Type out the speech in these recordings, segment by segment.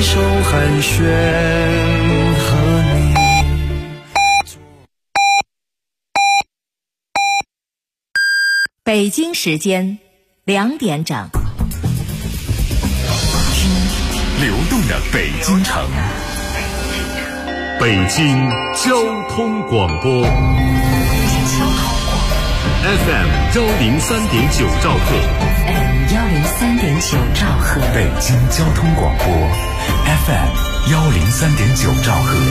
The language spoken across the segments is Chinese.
受寒暄和你。 北京时间2点整， 流动的北京城，北京交通广播 FM 103.9兆赫， 103.9兆赫， 北京交通广播 FM 103.9兆赫。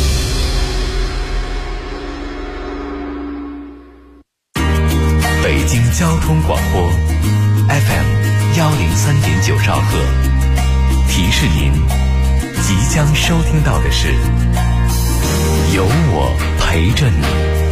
北京交通广播 FM 103.9兆赫，提示您即将收听到的是有我陪着你。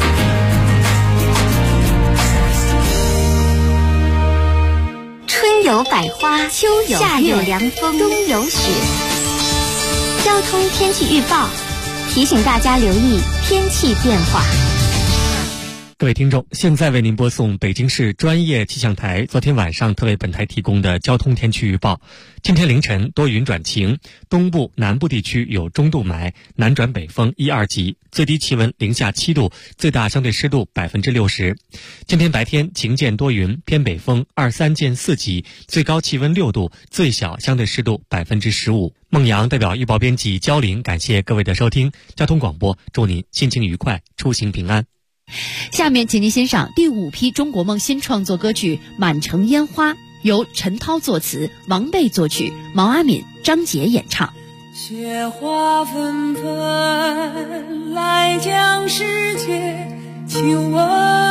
春有百花，秋有夏有凉风，冬有雪。交通天气预报提醒大家留意天气变化。 各位听众，现在为您播送北京市专业气象台昨天晚上特为本台提供的交通天气预报。今天凌晨多云转晴，东部、南部地区有中度霾，南转北风1、2级，最低气温零下7度，最大相对湿度60%。今天白天晴间多云，偏北风2、3见4级，最高气温6度，最小相对湿度15%。孟阳代表预报编辑焦林，感谢各位的收听。交通广播，祝您心情愉快，出行平安。 下面请您欣赏第5批中国梦新创作歌曲《满城烟花》，由陈涛作词，王贝作曲，毛阿敏、张杰演唱。 雪花纷纷来将世界亲吻，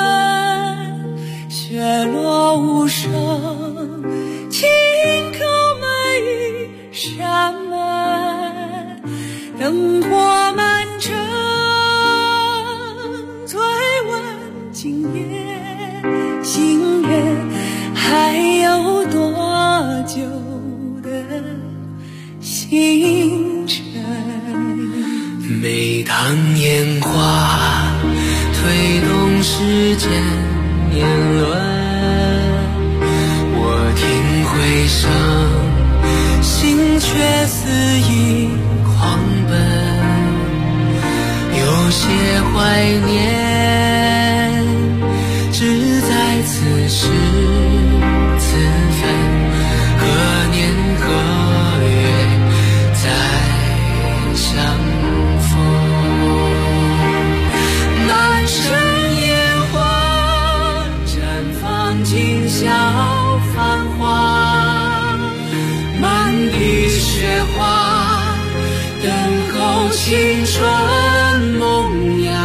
雪落无声，轻叩每一扇门，灯火满城，催问今夜心愿还有多久的星辰。 每当烟花推动时间年轮，我听回声，心却肆意狂奔。有些怀念只在此时此分，何年何月再相逢。满城烟花绽放，今宵繁华，满地雪花等候青春萌芽。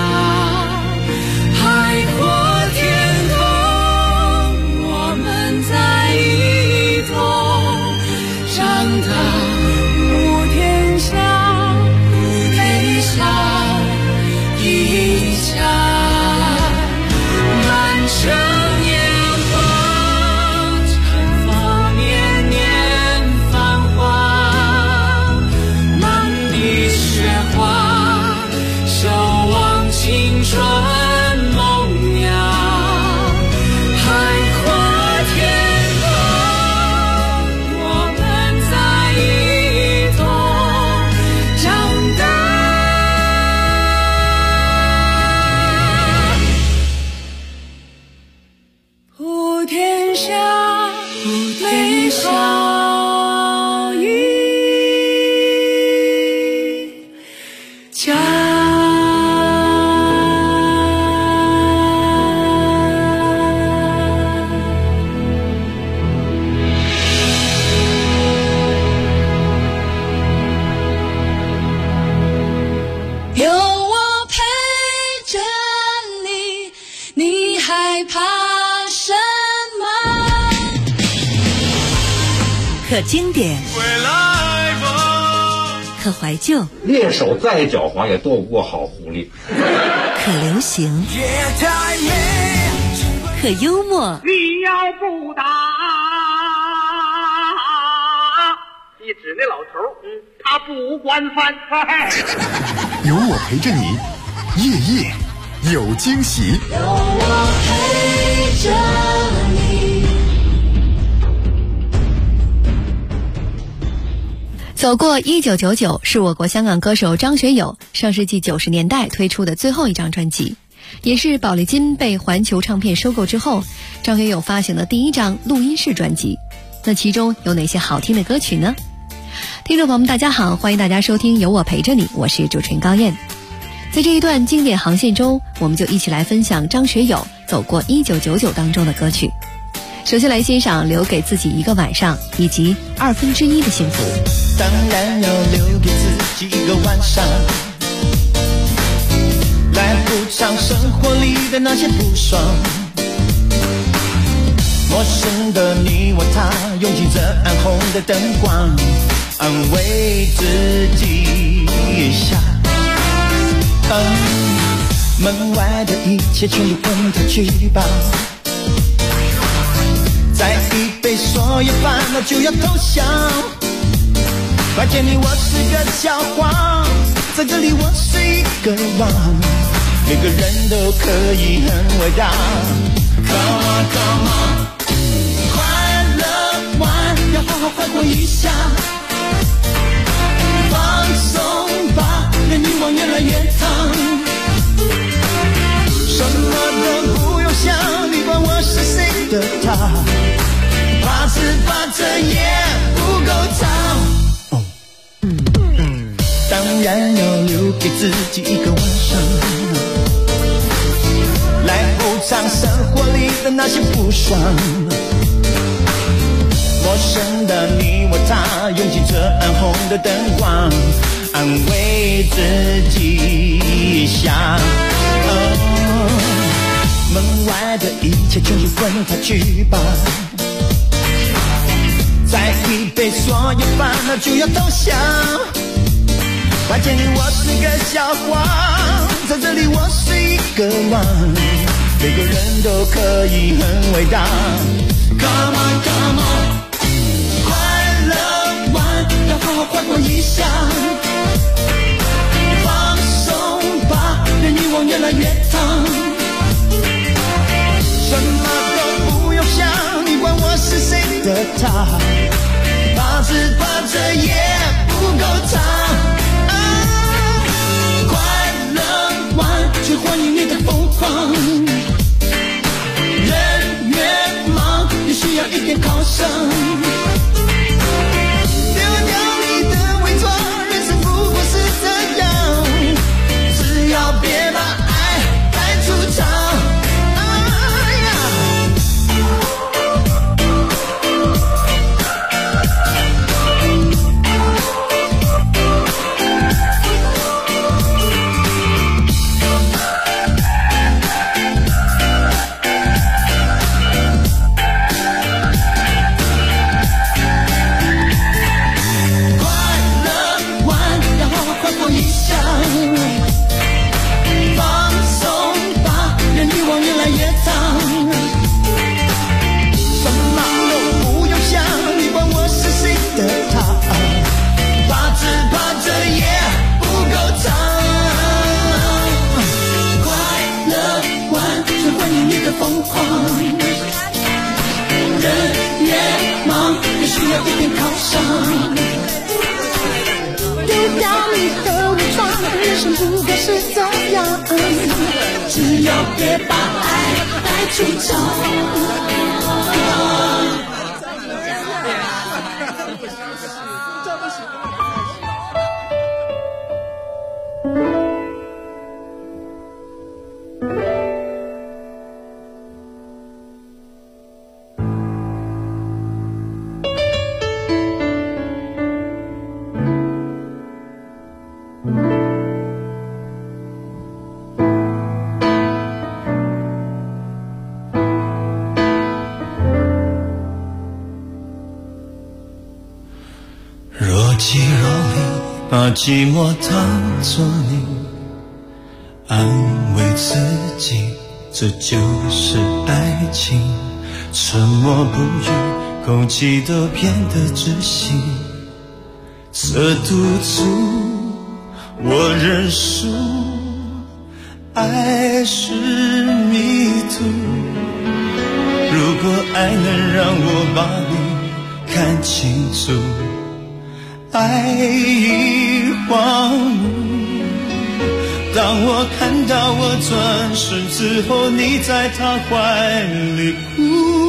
海阔天空，我们在一同长大。普天下，普天下一家。满城烟花绽放，年年繁华，满地雪花守望青春萌芽。海阔天空，我们在一同长大。普天下，美好一家。有我陪着你，你害怕什么？ 可经典，可怀旧， 猎手再狡猾也斗不过好狐狸。 可流行，可幽默。 你要不打，你指那老头，他不管饭菜。 有我陪着你，夜夜有惊喜。 有我陪着你。 走过1999是我国香港歌手张学友上世纪90年代推出的最后一张专辑，也是宝丽金被环球唱片收购之后，张学友发行的第一张录音室专辑。那其中有哪些好听的歌曲呢？听众朋友们大家好，欢迎大家收听有我陪着你，我是主持人高燕。在这一段经典航线中，我们就一起来分享张学友走过1999当中的歌曲。首先来欣赏留给自己一个晚上以及1/2的幸福。 当然要留给自己一个晚上，来补偿生活里的那些不爽。陌生的你我他拥挤着暗红的灯光，安慰自己一下。门外的一切全部混他去吧，再一杯所有烦恼就要投降。发现你我是个笑话，在这里我是一个王，每个人都可以很伟大。Come on, come on， 快乐玩要好好快活一下，放松吧，让欲望越来越烫。什么都不用想，你管我是谁的他，怕是怕这也不够长。当然要留给自己一个晚上，来补偿生活里的那些不爽。陌生的你我他拥挤着暗红的灯光，安慰自己一下。门外的一切全部滚他去吧，再一杯所有烦恼就要投降。发现你我是个笑话，在这里我是一个王，每个人都可以很伟大。Come on, come on， 快乐玩要好好快活一下，放松吧，让欲望越来越烫。什么都不用想，你管我是谁的他，怕是怕这也不够长。去欢迎你的疯狂，人越忙越需要一点犒赏。丢掉你的伪装，人生不过是这样，只要别把爱带出场。疯狂，人越忙越需要一点犒赏。丢掉你的伪装，人生不过是这样，只要别把爱带出场。把寂寞当作你，安慰自己，这就是爱情。沉默不语，空气都变得窒息。这赌注我认输，爱是迷途。如果爱能让我把你看清楚， 爱已荒芜。当我看到我转身之后，你在他怀里哭，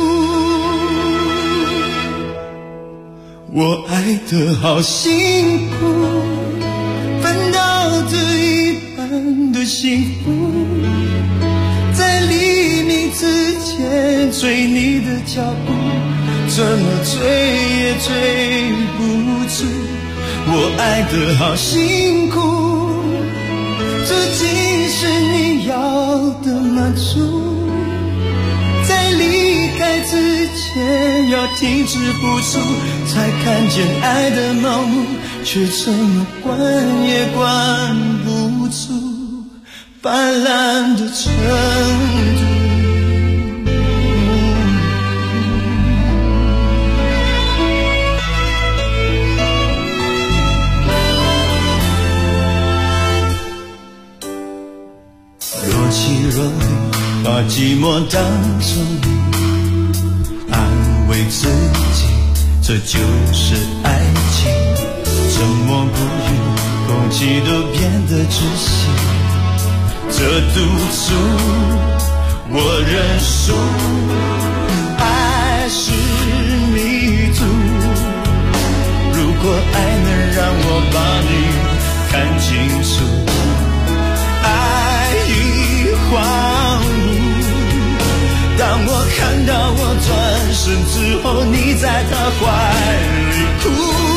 我爱得好辛苦，分到这一半的幸福，在黎明之前追你的脚步，怎么追也追不住，我爱得好辛苦，这竟是你要的满足，在离开之前要停止付出，才看见爱的盲目，却怎么关也关不住泛滥的程度。若即若离，把寂寞当作你安慰自己，这就是爱情。沉默不语，空气都变得窒息，这赌注我认输。爱是迷途，如果爱能让我把你看清楚，爱已荒芜。当我看到我转身之后，你在他怀里哭，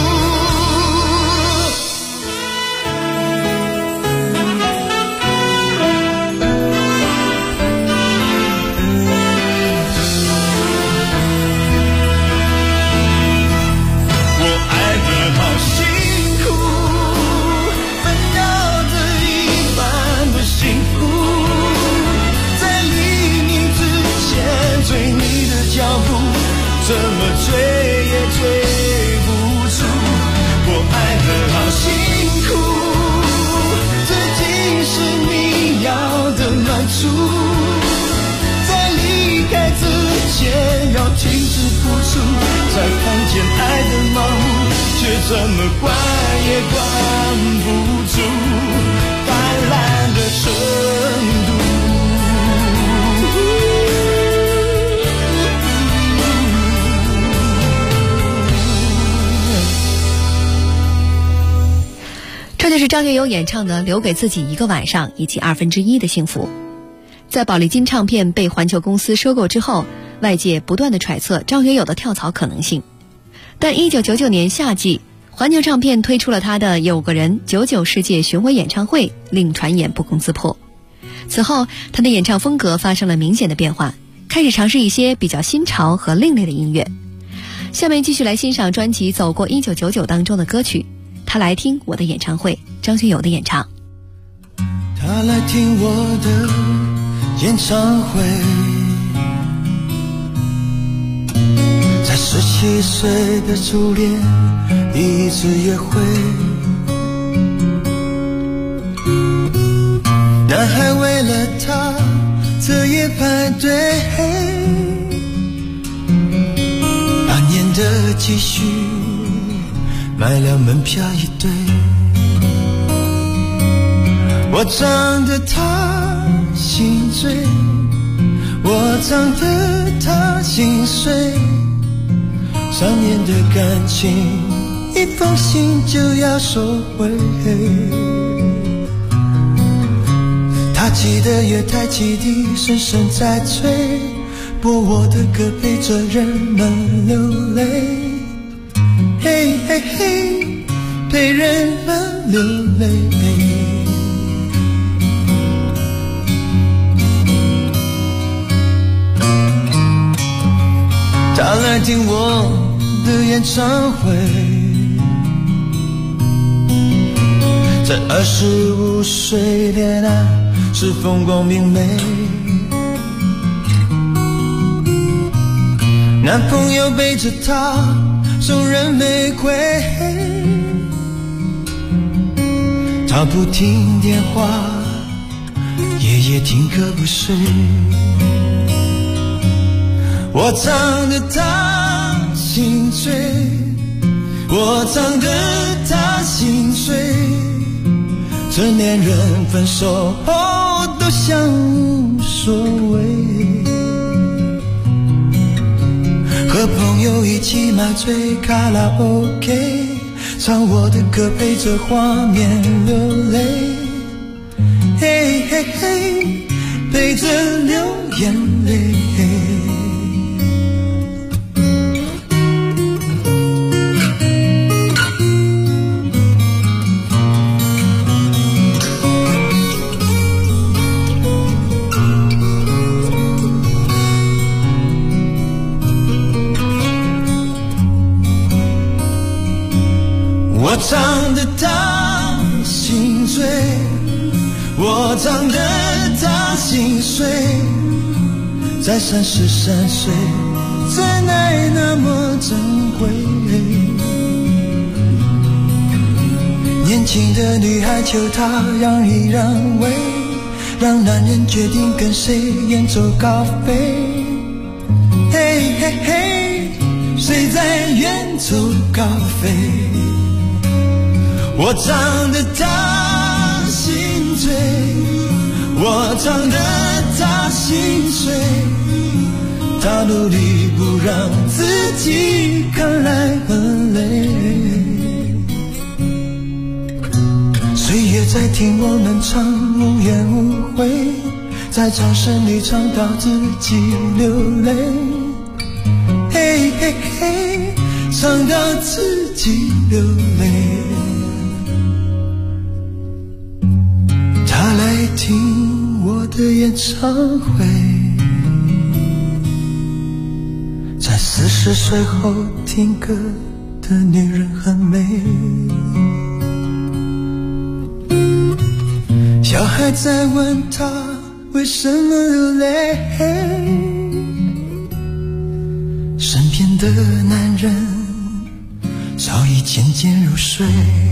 怎么追也追不住，我爱得好辛苦，这竟是你要的满足，在离开之前要停止付出，才看见爱的盲目，却怎么关也关不住泛滥的程度。 这就是张学友演唱的《留给自己一个晚上》以及1/2的幸福。在宝丽金唱片被环球公司收购之后，外界不断的揣测张学友的跳槽可能性。但1999年夏季，环球唱片推出了他的《有个人99世界巡回演唱会》，令传言不攻自破。此后，他的演唱风格发生了明显的变化，开始尝试一些比较新潮和另类的音乐。下面继续来欣赏专辑《走过1999》当中的歌曲。他来听我的演唱会，张学友的演唱。 他来听我的演唱会，在17岁的初恋第一次约会，男孩为了他彻夜排队，半年的积蓄买了门票一对，我唱得他心醉，我唱得他心碎，3年的感情一封信就要收回，他记得月台汽笛声声在催，播我的歌陪着人们流泪，嘿嘿嘿，陪人们流泪。他来听我的演唱会，在25岁恋爱是风光明媚，男朋友背着她送人玫瑰，他不听电话，夜夜听歌不睡，我唱得他心醉， 我唱得他心碎，成年人分手后都像无所谓，和朋友一起买醉卡拉 OK， 唱我的歌陪着画面流泪，嘿嘿嘿，陪着流眼泪。我唱得他心醉，我唱得他心碎，在33岁，真爱那么珍贵。年轻的女孩求他让一让位，让男人决定跟谁远走高飞。嘿嘿嘿，谁在远走高飞？我唱得他心醉，我唱得他心碎，他努力不让自己看来很累。岁月在听我们唱无怨无悔，在掌声里唱到自己流泪。嘿嘿嘿，唱到自己流泪。听我的演唱会，在40岁后听歌的女人很美。小孩在问她为什么流泪，身边的男人早已渐渐入睡，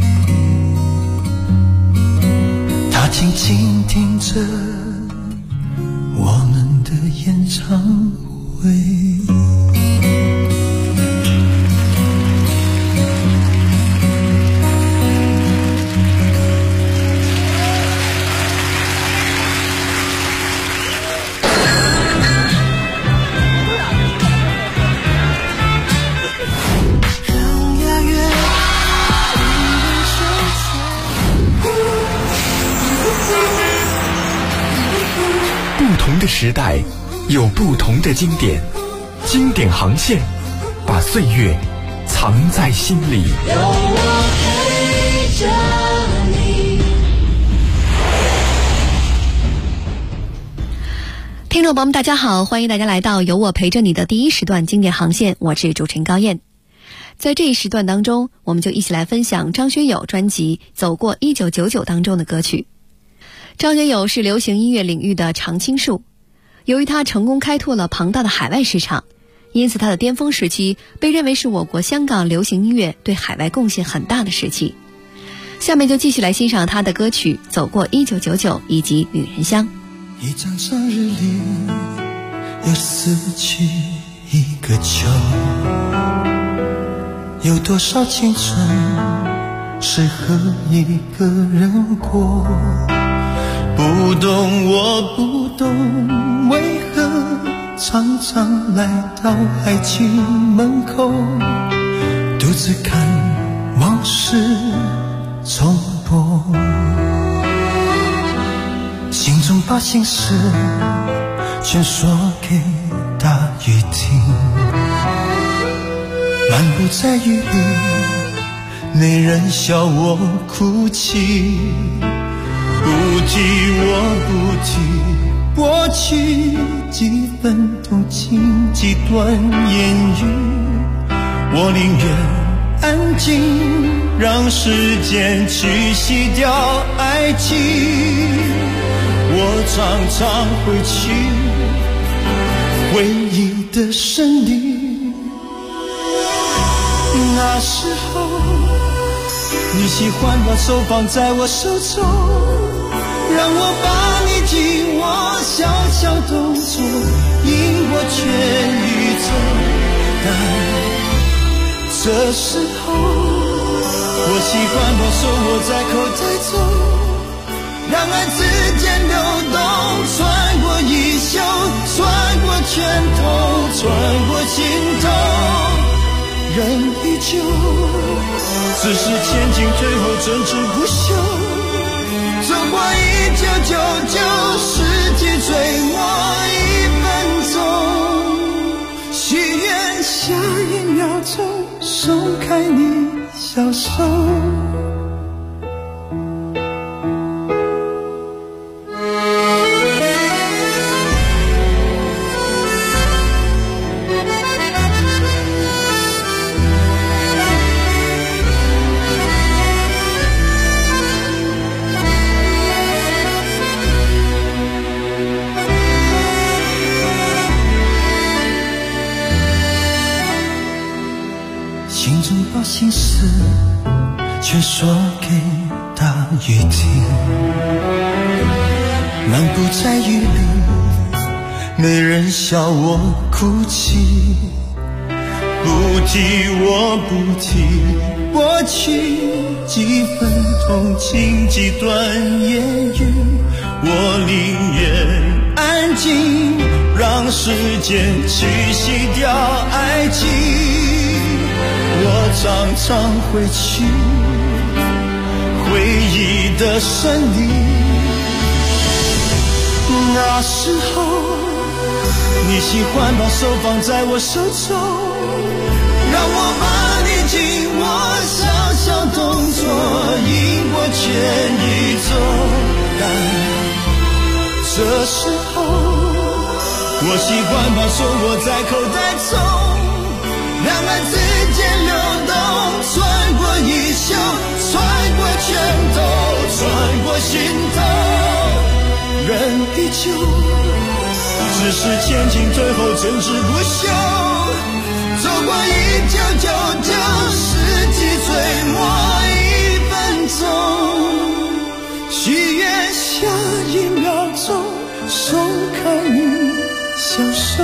他静静听着我们的演唱会。 不同的时代有不同的经典，经典航线把岁月藏在心里。有我陪着你。 听众朋友们大家好，欢迎大家来到有我陪着你的第一时段经典航线，我是主持人高燕。在这一时段当中，我们就一起来分享张学友专辑《走过1999》当中的歌曲。张学友是流行音乐领域的常青树，由于他成功开拓了庞大的海外市场，因此他的巅峰时期被认为是我国香港流行音乐对海外贡献很大的时期。下面就继续来欣赏他的歌曲《走过1999》以及《女人香》。 一张生日里又死去一个秋，有多少青春适合一个人过？不懂，我不懂，为何常常来到爱情门口，独自看往事重播，心中把心事全说给大雨听，漫步在雨里，没人笑我哭泣，不提我不提过去几分动情几段言语，我宁愿安静，让时间去洗掉爱情。我常常回去回忆的森林，那时候你喜欢把手放在我手中，让我把你紧握，小小动作赢过全宇宙。但这时候习惯把手握在口袋中，让爱之间流动，穿过衣袖，穿过拳头，穿过心头，人依旧，只是前进最后争执不休，走过1999世纪最末1分钟，许愿下1秒钟松开你小手。心中把心事全说给大雨听，漫步在雨里，没人笑我哭泣，不提我不提过去几分同情几段言语，我宁愿安静，让时间去洗掉爱情。我常常回去回忆的森林，那时候你喜欢把手放在我手中，让我把你紧握，小小动作引我全宇宙，但这时候我习惯把手握在口袋中，让爱之间流动，穿过衣袖，穿过拳头，穿过心头，人依旧，只是前进最后争执不休，走过1999世纪最末1分钟，许愿下1秒钟松开你小手。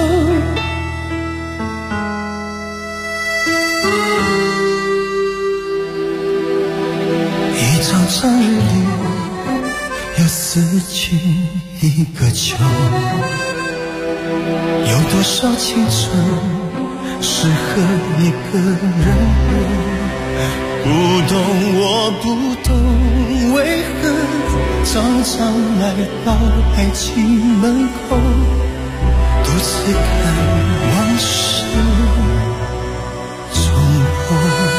一场场日里又死去一个秋，有多少青春适合一个人活？不懂我不懂，为何常常来到爱情门口，独自看往事重播。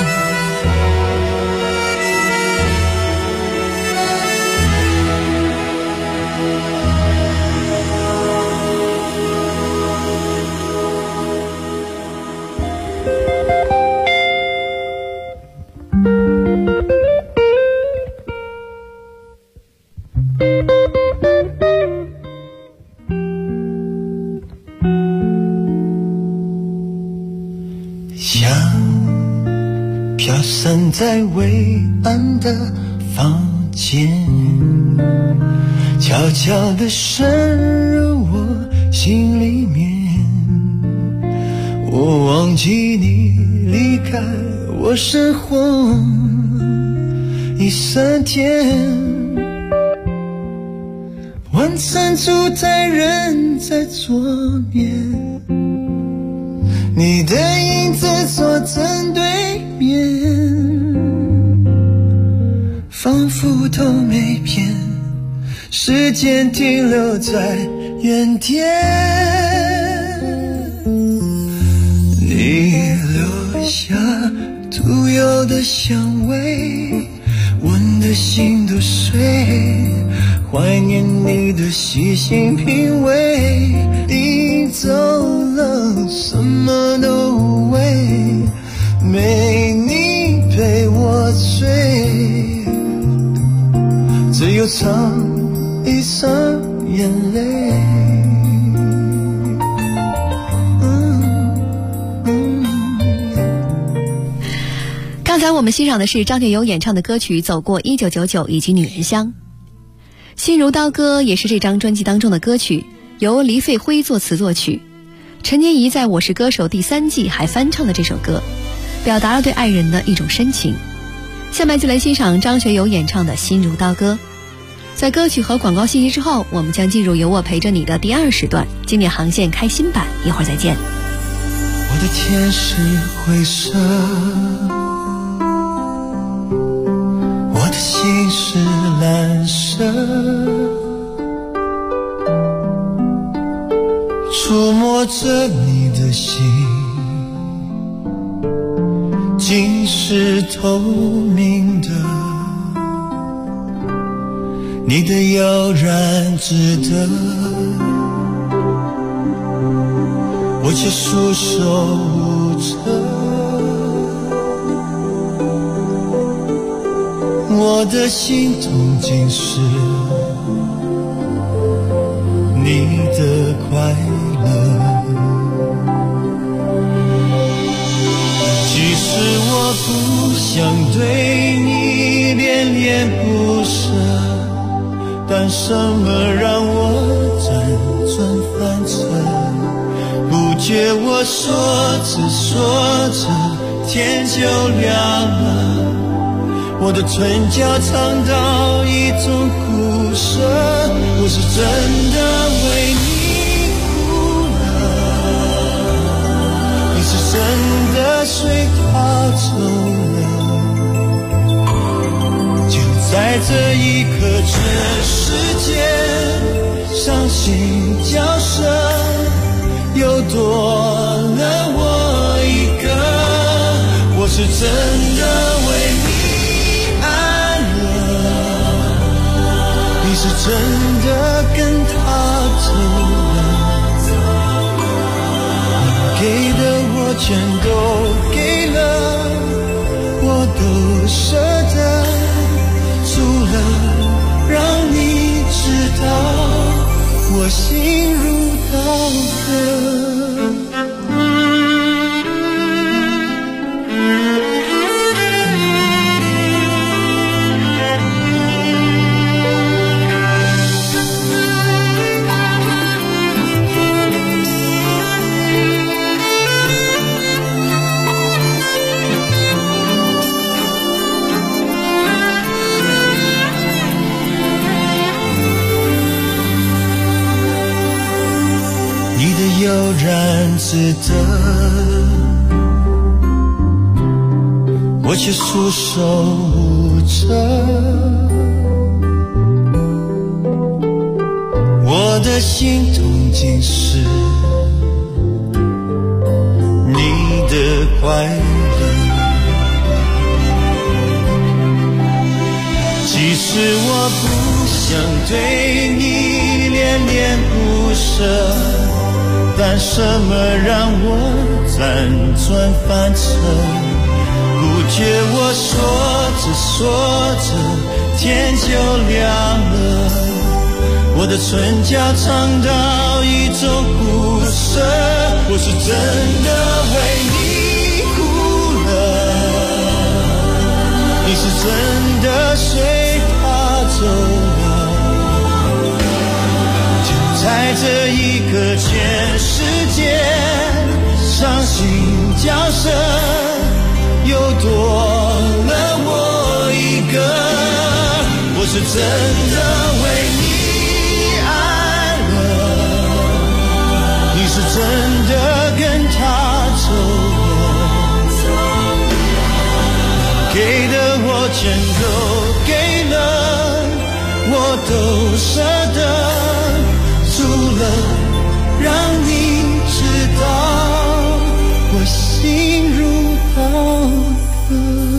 像飘散在微暗的房间，悄悄地渗入我心里面。我忘记你离开我生活2-3天，晚餐烛台人在桌面，你的影子坐正对面，仿佛都没变，时间停留在原点。你留下独有的香味，闻得心都碎，怀念你的细心品味，你走了什么都为，没你陪我醉，只有尝一场眼泪。 刚才我们欣赏的是张学友演唱的歌曲《走过1999》以及《女人香》。心如刀割也是这张专辑当中的歌曲，由黎费辉作词作曲。陈洁仪在《我是歌手》第3季还翻唱了这首歌，表达了对爱人的一种深情。 下面就来欣赏张学友演唱的《心如刀割》。在歌曲和广告信息之后，我们将进入有我陪着你的第2时段，经典航线开心版，一会儿再见。 我的天是灰色，我的心是蓝色，触摸着你的心，竟是透明的，你的悠然自得，我却束手无策。我的心中尽是你的快乐，即使我不想对你恋恋不舍，但什么让我辗转反侧？不觉我说着说着天就亮了，我的唇角尝到一种苦涩，我是真的为你哭了，你是真的随他走了，就在这一刻，全世界伤心叫声又多了我一个，我是真的为你爱了，你是真的跟他走了，你给的我全都给了，我都舍得，除了让你知道我心如刀割。悠然自得，我却束手无策，我的心中尽是你的快乐，即使我不想对你恋恋不舍，但什么让我辗转反侧？不觉我说着说着天就亮了，我的唇角尝到一种苦涩，我是真的为你哭了，你是真的随他走了，在这一刻，全世界伤心叫声又多了我一个，我是真的为你爱了，你是真的跟他走了，给的我全都给了，我都舍得，除了让你知道我心如刀割。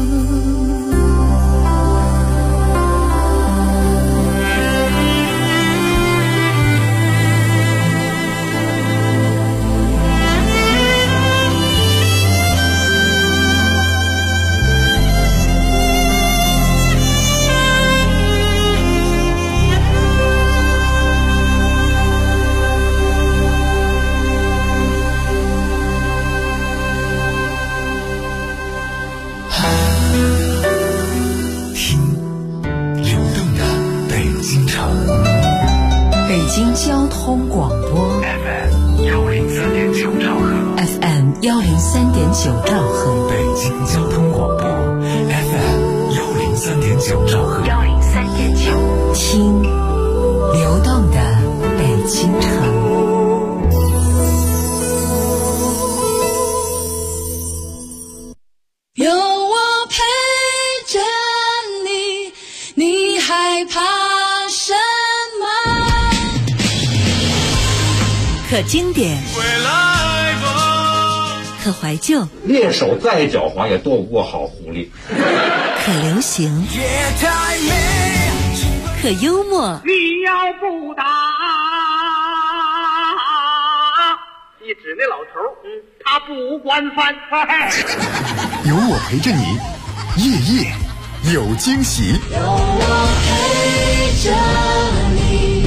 交通广播 FM 103.9兆赫 FM 103.9兆赫， 北京交通广播 FM 103.9兆赫 103.9，听流动的北京城。 有我陪着你，你害怕什么？ 可经典，可怀旧， 猎手再狡猾也斗不过好狐狸。 可流行，可幽默。 你要不打，一指那老头，他不管饭。 有我陪着你，夜夜有惊喜。 有我陪着你。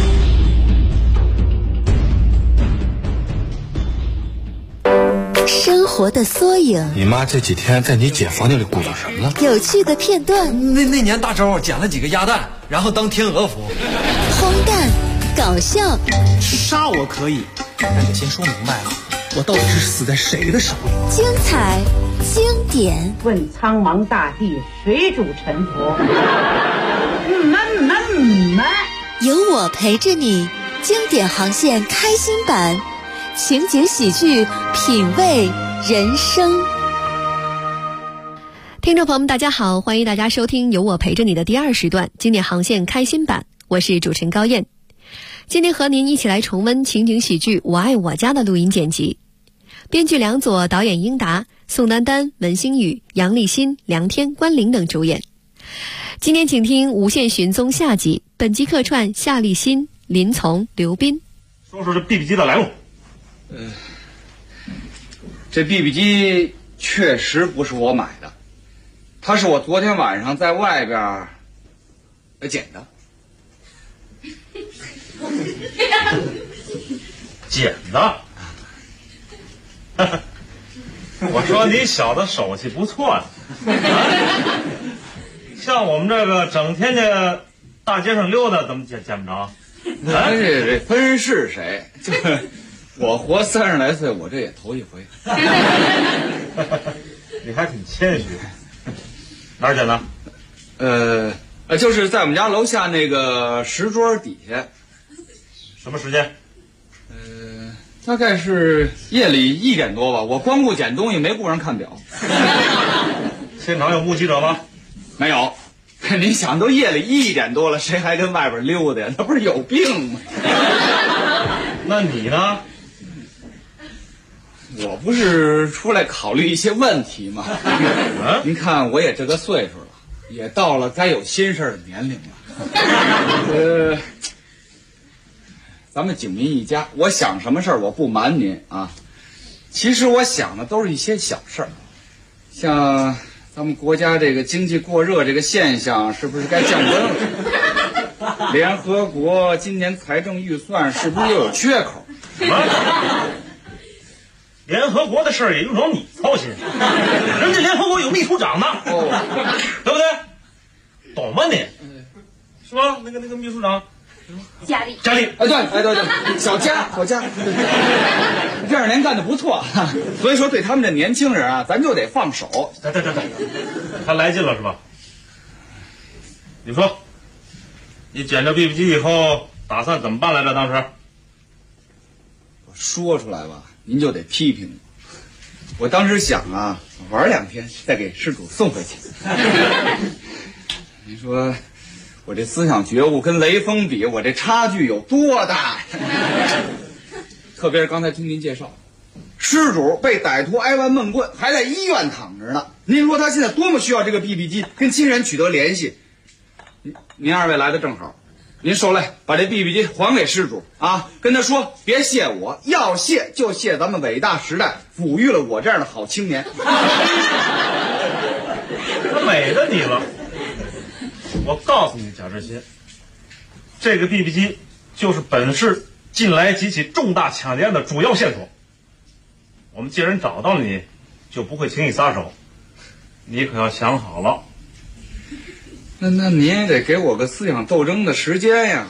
生活的缩影， 你妈这几天在你姐房间里鼓捣什么了？ 有趣的片段。 那年大周捡了几个鸭蛋，然后当天鹅服。 荒诞，搞笑。 杀我可以，但得先说明白了，我到底是死在谁的手里？ 精彩，经典。 问苍茫大地，谁主沉浮？ 有我陪着你，经典航线开心版。情景喜剧，品味人生。 听众朋友们大家好，欢迎大家收听有我陪着你的第2时段经典航线开心版，我是主持人高燕。今天和您一起来重温情景喜剧《我爱我家》的录音剪辑，编剧梁左，导演英达，宋丹丹、文星宇、杨立新、梁天、关凌等主演。今天请听《无限寻踪》下集，本集客串夏立新、林从、刘斌。 说说这 BB 机的来路。 这 BB 机确实不是我买的，它是我昨天晚上在外边捡的。 捡的？我说你小子手气不错呀、像我们这个整天的大街上溜达，怎么捡不着？ 这分是谁？就是我活30来岁，我这也头一回。 你还挺谦虚。哪儿捡的？ 就是在我们家楼下那个石桌底下。 什么时间？ 大概是夜里1点多吧。我光顾捡东西，没顾上看表。 现场有目击者吗？ 没有。你想，都夜里1点多了，谁还跟外边溜达呀？那不是有病吗？ 那你呢？ 我不是出来考虑一些问题吗？您看我也这个岁数了，也到了该有心事的年龄了。咱们景民一家，我想什么事儿我不瞒您啊。其实我想的都是一些小事儿，像咱们国家这个经济过热这个现象是不是该降温了？联合国今年财政预算是不是又有缺口？ 什么？联合国的事儿也用着你操心？人家联合国有秘书长呢，对不对？懂吗你？是吧？那个秘书长， 佳丽， 对，小佳，这2年干得不错，所以说对他们这年轻人啊，咱就得放手。 对，他来劲了是吧？你说，你捡着 BB 机以后打算怎么办来着？当时我说出来吧，您就得批评我当时想啊，玩2天再给失主送回去。你说我这思想觉悟跟雷锋比，我这差距有多大呀？特别是刚才听您介绍，失主被歹徒挨完闷棍，还在医院躺着呢。您说他现在多么需要这个 BB 机，跟亲人取得联系。您2位来的正好，您受累把这 BB 机还给失主啊，跟他说别谢我，要谢就谢咱们伟大时代抚育了我这样的好青年。 他美的你了。我告诉你，贾志新，这个 BB 机就是本市近来几起重大抢劫案的主要线索。我们既然找到了你，就不会轻易撒手，你可要想好了。 那您也得给我个思想斗争的时间呀。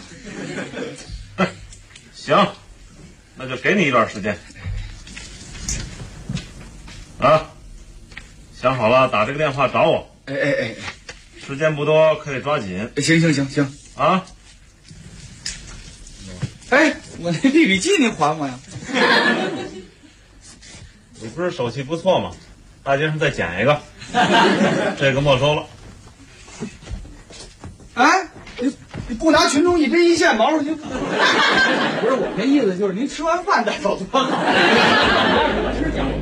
行，那就给你一段时间。想好了打这个电话找我。 时间不多，可以抓紧。 行啊！ 哎，我那 BB 机你还我呀？ 你不是手气不错吗？大街上再捡一个，这个没收了。 哎，你不拿群众一针一线毛出去？不是我那意思，就是您吃完饭再走多好。我吃饺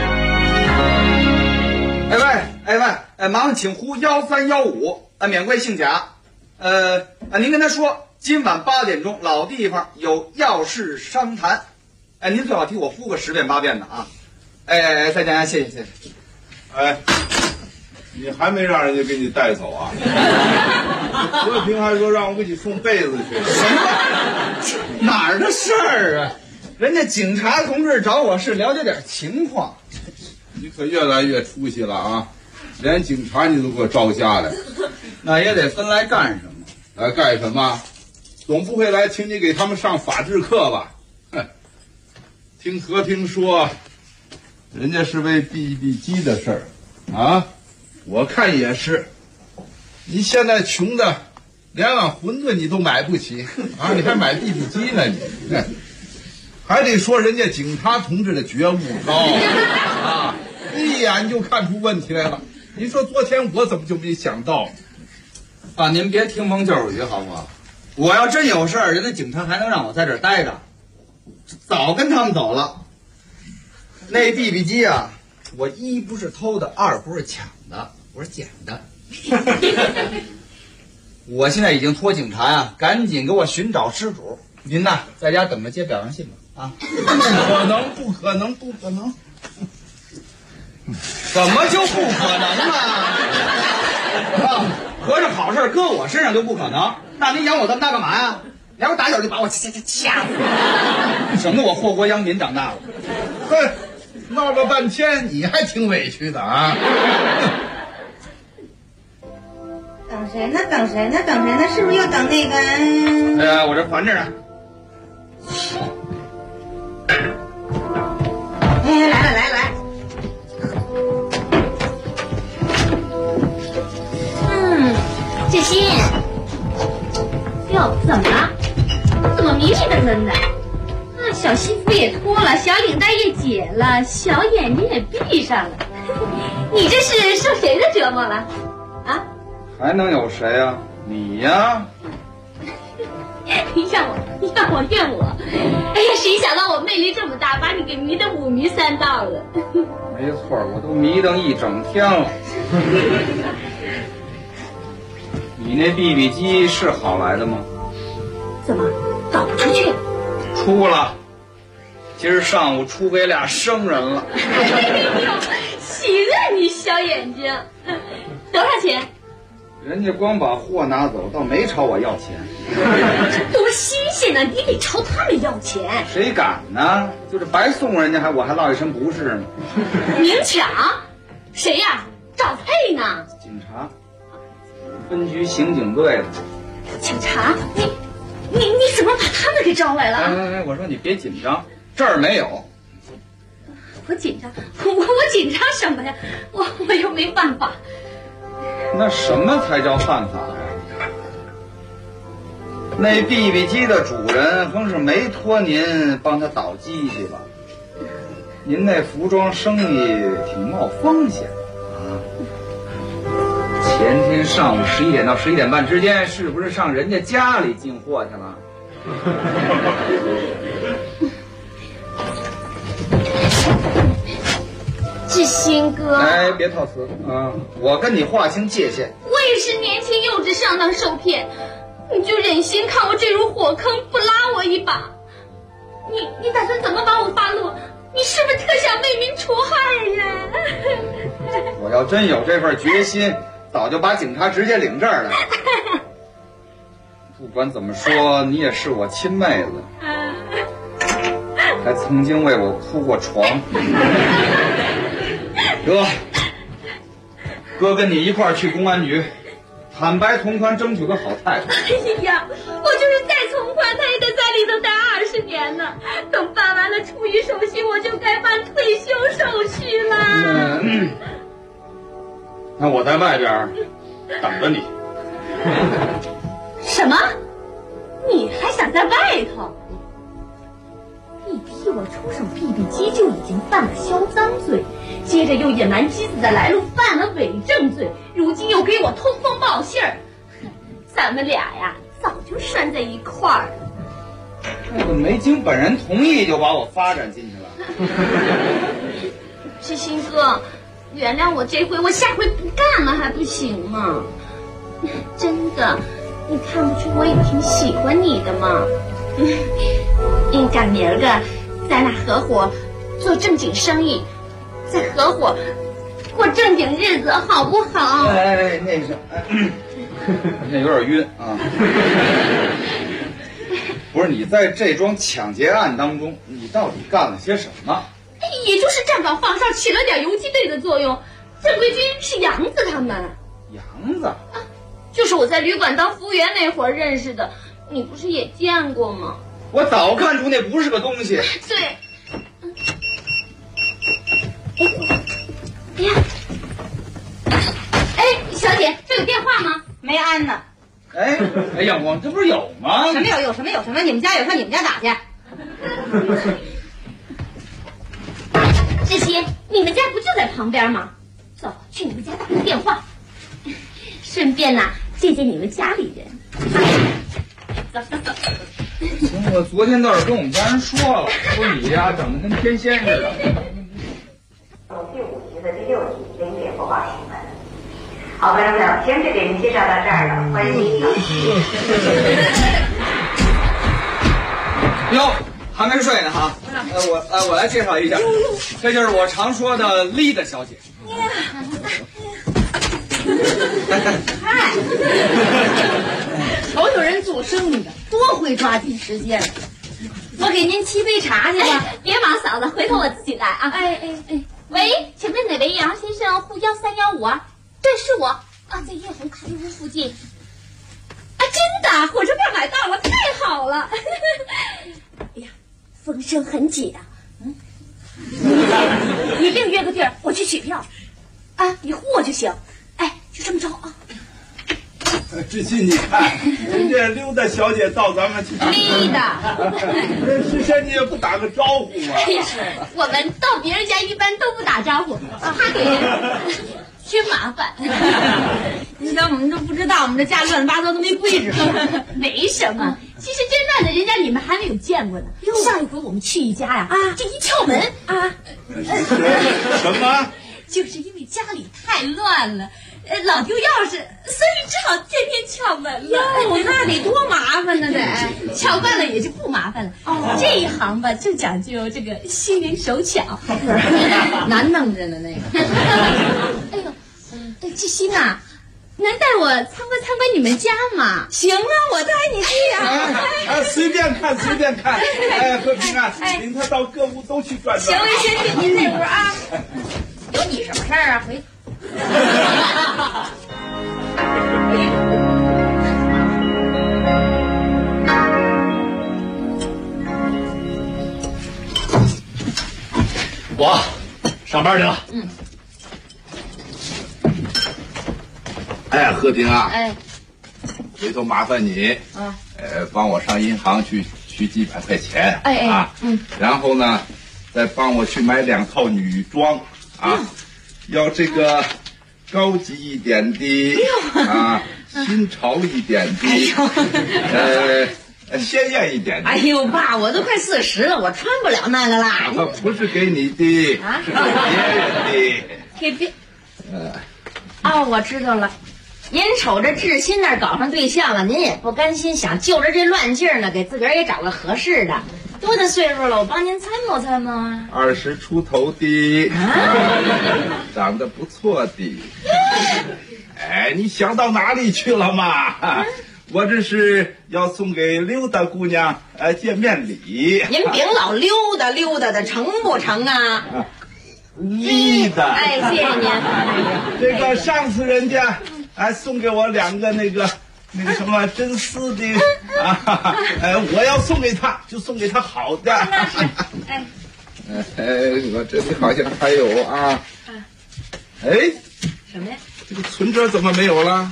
子。哎喂，麻烦请呼1315，免贵姓贾。您跟他说，今晚8点钟，老地方有要事商谈。哎，您最好替我呼个10遍8遍的啊。哎，再见，谢谢。 哎，你还没让人家给你带走啊？何平还说让我给你送被子去。 什么？哪儿的事儿啊？人家警察同志找我是了解点情况。 你可越来越出息了啊！连警察你都给我招下来， 那也得分来干什么？ 来干什么？总不会来请你给他们上法制课吧？哼！听和平说，人家是为 BB 机的事儿啊，我看也是。你现在穷的连碗馄饨你都买不起啊，你还买 BB 机呢你？还得说人家警察同志的觉悟高啊，一眼就看出问题来了。你说昨天我怎么就没想到？ 啊，您别听风就是雨好不好？我要真有事儿，人家警察还能让我在这儿待着，早跟他们走了。那 BB 机啊，我一不是偷的，二不是抢的，我是捡的。我现在已经托警察呀，赶紧给我寻找失主。您呐，在家等着接表扬信吧。啊， 不可能！ 怎么就不可能呢？啊，合着好事搁我身上就不可能？那您养我这么大干嘛呀？你要不打小就把我掐死，省得我祸国殃民长大了。 哼，闹了半天你还挺委屈的啊！ 等谁呢？是不是又等那个？ 我这还着呢。来。 志新，哟，怎么了？怎么迷迷瞪瞪的？小西服也脱了，小领带也解了，小眼睛也闭上了。你这是受谁的折磨了？啊？ 还能有谁啊？你呀！ 你让我怨我？哎呀，谁想到我魅力这么大，把你给迷得5迷3道了。 没错，我都迷瞪一整天了。你那 BB 机是好来的吗？ 怎么搞不出去？ 出了，今儿上午出给俩生人了。 哎呦，行啊你小眼睛，多少钱？ 人家光把货拿走，倒没朝我要钱。 多新鲜呢！你得朝他们要钱。 谁敢呢？就是白送人家，我还落一身不是呢。 明抢？谁呀？赵佩呢？ 警察，分局刑警队的。 警察？你怎么把他们给招来了？ 哎，我说你别紧张，这儿没有。 我紧张？我紧张什么呀？我又没办法。 那什么才叫犯法呀？那 BB 机的主人更是没托您帮他倒机去吧？您那服装生意挺冒风险啊！前天上午11点到11点半之间，是不是上人家家里进货去了？ 志新哥， 哎，别套词啊！我跟你划清界限。 我也是年轻幼稚，上当受骗，你就忍心看我坠入火坑，不拉我一把？你打算怎么把我发落？你是不是特想为民除害呀？ 我要真有这份决心，早就把警察直接领这儿来了。不管怎么说，你也是我亲妹子，还曾经为我铺过床。哥跟你一块儿去公安局，坦白从宽，争取个好态度。 哎呀，我就是再从宽，他也得在里头待20年呢。等办完了出狱手续，我就该办退休手续了。 那我在外边等着你。 什么？你还想在外头？一批我出手 BB 机就已经犯了销赃罪，接着又隐瞒机子的来路，犯了伪证罪，如今又给我通风报信儿，咱们俩呀早就拴在一块儿了。 那个没经本人同意就把我发展进去了。 志新哥，原谅我这回，我下回不干了还不行吗？真的，你看不出我也挺喜欢你的吗？赶明儿个咱俩合伙做正经生意，再合伙过正经日子，好不好？ 哎，那个，那有点晕啊。不是，你在这桩抢劫案当中，你到底干了些什么？ 也就是站岗放哨，起了点游击队的作用。正规军是杨子他们。 杨子啊， 就是我在旅馆当服务员那会儿认识的，你不是也见过吗？ 我早看出那不是个东西。 对。哎呀，哎，小姐，这有电话吗？ 没安呢。 哎呀，我这不是有吗？ 什么有？有什么有什么？你们家有，上你们家打去。 志新，你们家不就在旁边吗？走，去你们家打个电话，顺便呢见见你们家里人。走走走。 行，我昨天倒是跟我们家人说了，说你呀长得跟天仙似的。 第5集的第6集0点播报新闻。好，观众朋友，节目就给您介绍到这儿了，欢迎您继续。 哟，还没睡呢哈。我来介绍一下，这就是我常说的丽的小姐。 嗨，瞅瞅人做生意的多会抓紧时间。我给您沏杯茶去吧。 别忙，嫂子，回头我自己来啊。哎，喂，请问哪位杨先生户13115啊？对，是我啊，在叶红咖啡屋附近。啊，真的，火车票买到了，太好了！哎呀，风声很紧啊。你另约个地儿，我去取票。啊，你呼我就行。哎，就这么着啊。 志新，你看人家溜达小姐到咱们去溜达， 事先你也不打个招呼啊？ 我们到别人家一般都不打招呼，怕给人添麻烦。 你看我们都不知道，我们这家乱七八糟都没规矩。 没什么，其实真乱的人家你们还没有见过呢。上一回我们去一家呀，这一敲门啊， 什么？ 就是因为家里太乱了。老丢钥匙，所以只好天天敲门了。 哟，那得多麻烦呢！得敲惯了也就不麻烦了。这一行吧，就讲究这个心灵手巧， 难弄着呢那个。 哎呦，志新呐，能带我参观你们家吗？ 行啊，我带你去啊！随便看，随便看。哎，和平啊，领他到各屋都去转转。 行，我先去您那屋啊。有你什么事儿啊？回。 我上班去了。 哎，和平啊， 回头麻烦你帮我上银行去取几百块钱，然后呢，再帮我去买2套女装啊，要这个高级一点的啊，新潮一点的，鲜艳一点的。 哎呦，爸，我都快40了，我穿不了那个啦。 不是给你的，是给别人的。 给别。哦，我知道了。您瞅着志新那儿搞上对象了，您也不甘心，想就着这乱劲儿呢，给自个儿也找个合适的。多大岁数了？我帮您参谋参谋啊。 20出头的，长得不错的。哎，你想到哪里去了嘛？我这是要送给溜达姑娘见面礼。 您别老溜达溜达的，成不成啊？ 溜达。 哎，谢谢您。 这个上次人家送给我2个那个什么真丝的啊，我要送给他就送给他好的。 那是。 我这里好像还有啊。哎， 什么呀？ 这个存折怎么没有了？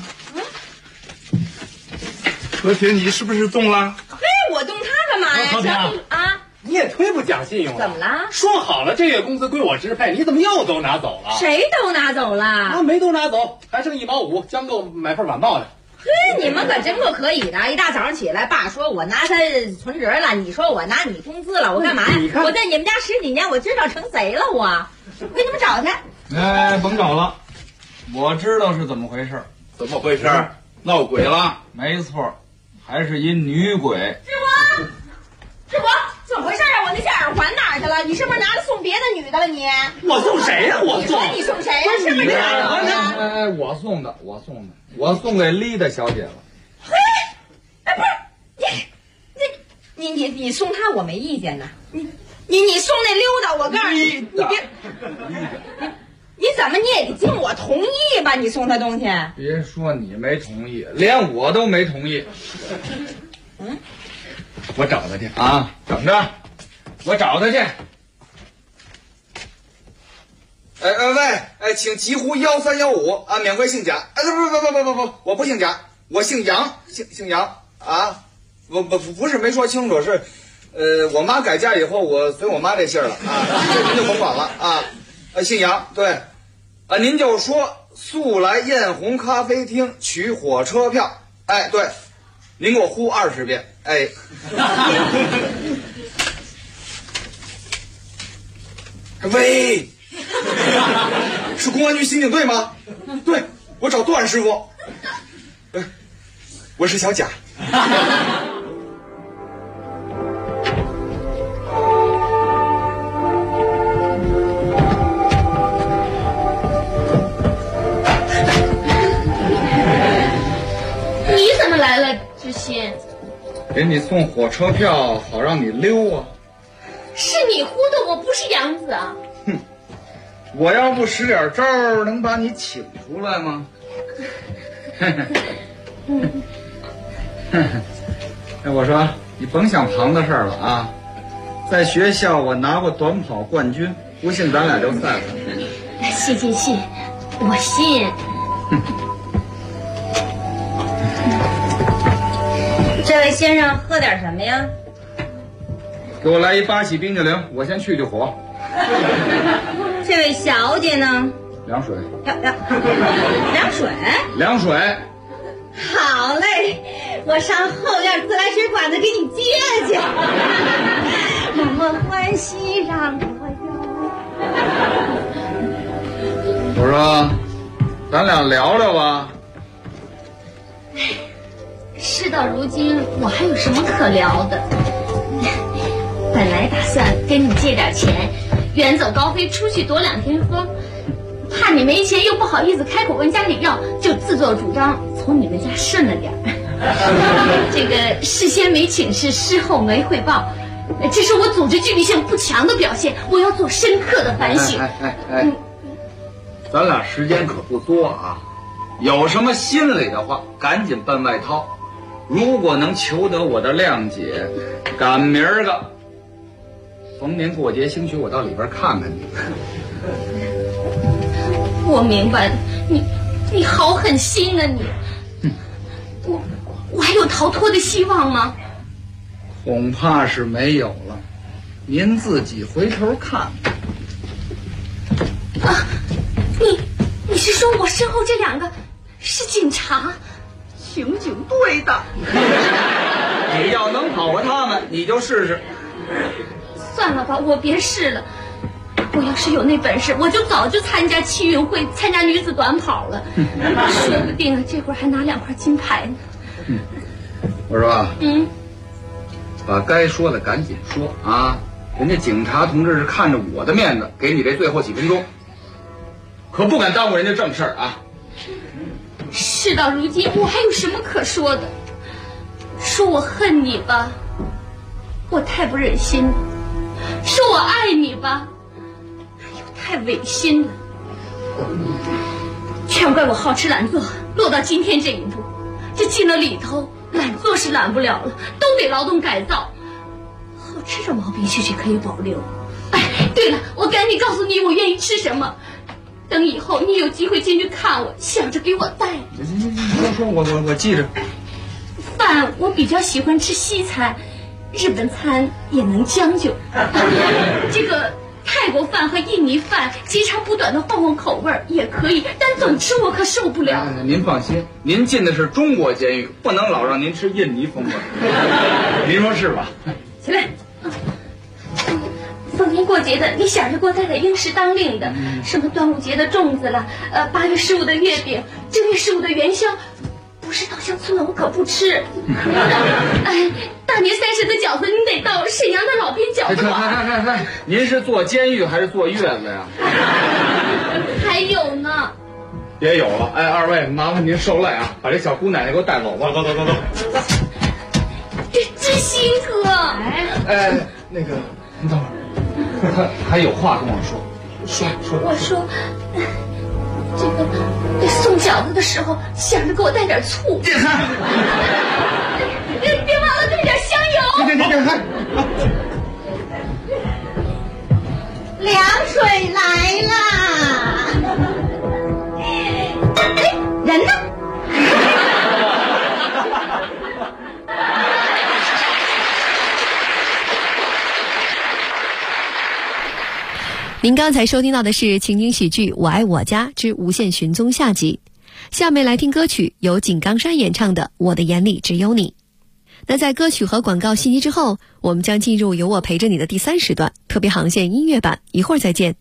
和田，你是不是动了？ 嘿，我动他干嘛呀？ 和田啊， 你也忒不讲信用了。 怎么了？ 说好了这月工资归我支配，你怎么又都拿走了？ 谁都拿走了？ 啊，没都拿走，还剩1毛5，将够买份晚报的。 嘿，你们可真够可以的！一大早上起来，爸说我拿他存折了，你说我拿你工资了，我干嘛呀？我在你们家10几年，我知道成贼了，我给你们找去。 哎，甭找了，我知道是怎么回事。 怎么回事？闹鬼了？ 没错，还是一女鬼。 志国，怎么回事啊？我那件耳环哪儿去了？你是不是拿着送别的女的了你？ 我送谁呀？我送你送谁呀？是不是这耳环呀？ 哎，我送的，我送给丽的小姐了。 嘿，哎，不是你送她我没意见呢。你送那溜达，我告诉你，你别，你怎么你也得经我同意吧？你送她东西。 别说你没同意，连我都没同意。 嗯。 我找他去啊！等着，我找他去。喂，请急呼1315啊，免费姓贾。哎，不，我不姓贾，我姓杨，姓杨啊。不是没说清楚，是我妈改嫁以后，我随我妈这姓了啊，这您就甭管了啊。姓杨，对啊，您就说速来艳红咖啡厅取火车票。哎，对。您给我呼20遍，哎，喂，是公安局刑警队吗？对，我找段师傅。我是小贾。 你怎么来了？志新， 给你送火车票，好让你溜啊！ 是你呼的，我不是杨子啊！ 哼，我要不使点招儿，能把你请出来吗？哎，我说你甭想旁的事儿了啊！在学校我拿过短跑冠军，不信咱俩就赛赛。 信，我信。 这位先生喝点什么呀？ 给我来一8喜冰激凌，我先去火。 这位小姐呢？ 凉水。凉水。 好嘞，我上后院自来水管子给你接去。那么欢喜让我有。 我说，咱俩聊聊吧。 事到如今，我还有什么可聊的？本来打算跟你借点钱，远走高飞出去躲2天风，怕你没钱又不好意思开口问家里要，就自作主张从你们家顺了点儿。这个事先没请示，事后没汇报，这是我组织纪律性不强的表现，我要做深刻的反省。 咱俩时间可不多啊，有什么心里的话赶紧奔外掏。如果能求得我的谅解，赶明儿个逢年过节，兴许我到里边看看你。 我明白了，你好狠心啊你！我还有逃脱的希望吗？ 恐怕是没有了，您自己回头看。 啊，你是说我身后这2个是警察？ 刑警队的。你要能跑过他们，你就试试。 算了吧，我别试了。我要是有那本事，我就早就参加七运会，参加女子短跑了。说不定这会儿还拿2块金牌呢。 我说，把该说的赶紧说啊！人家警察同志是看着我的面子，给你这最后几分钟，可不敢耽误人家正事儿啊！ 事到如今，我还有什么可说的？说我恨你吧，我太不忍心了；说我爱你吧，又太违心了。全怪我好吃懒做，落到今天这一步。这进了里头，懒做是懒不了了，都得劳动改造。好吃这毛病，兴许可以保留。哎，对了，我赶紧告诉你，我愿意吃什么。 等以后你有机会进去看我，想着给我带。 行，我记着。 饭我比较喜欢吃西餐，日本餐也能将就。这个泰国饭和印尼饭截长补短的换换口味也可以，但总吃我可受不了。 您放心，您进的是中国监狱，不能老让您吃印尼风味。您说是吧？ 起来。逢年过节的，你想着给我带点应时当令的，什么端午节的粽子了，8月15的月饼，正月15的元宵，不是稻香村的我可不吃。哎，大年30的饺子你得到沈阳的老边饺子馆。 您是坐监狱还是坐月子呀？ 还有呢。 别有了，哎，二位麻烦您受累啊，把这小姑奶奶给我带走吧。走。 知心哥。 哎，那个，你等会儿。他还有话跟我说。 我说，这个送饺子的时候想着给我带点醋。别忘了带点香油。 凉水来啦！哎，人呢？ 您刚才收听到的是情景喜剧《我爱我家之无限寻踪》下集，下面来听歌曲，由井冈山演唱的《我的眼里只有你》。那在歌曲和广告信息之后，我们将进入由我陪着你的第3时段特别航线音乐版，一会儿再见。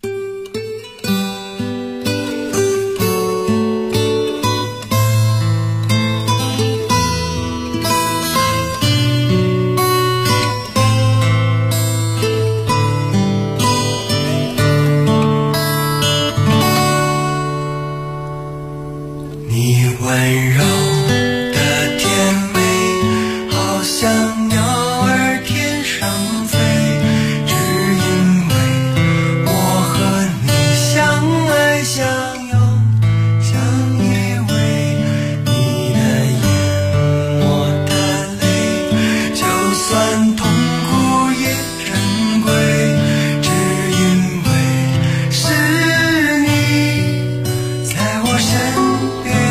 温柔的甜美，好像鸟儿天上飞，只因为我和你相爱相拥，相依偎，你的眼，我的泪，就算痛苦也珍贵，只因为是你在我身边。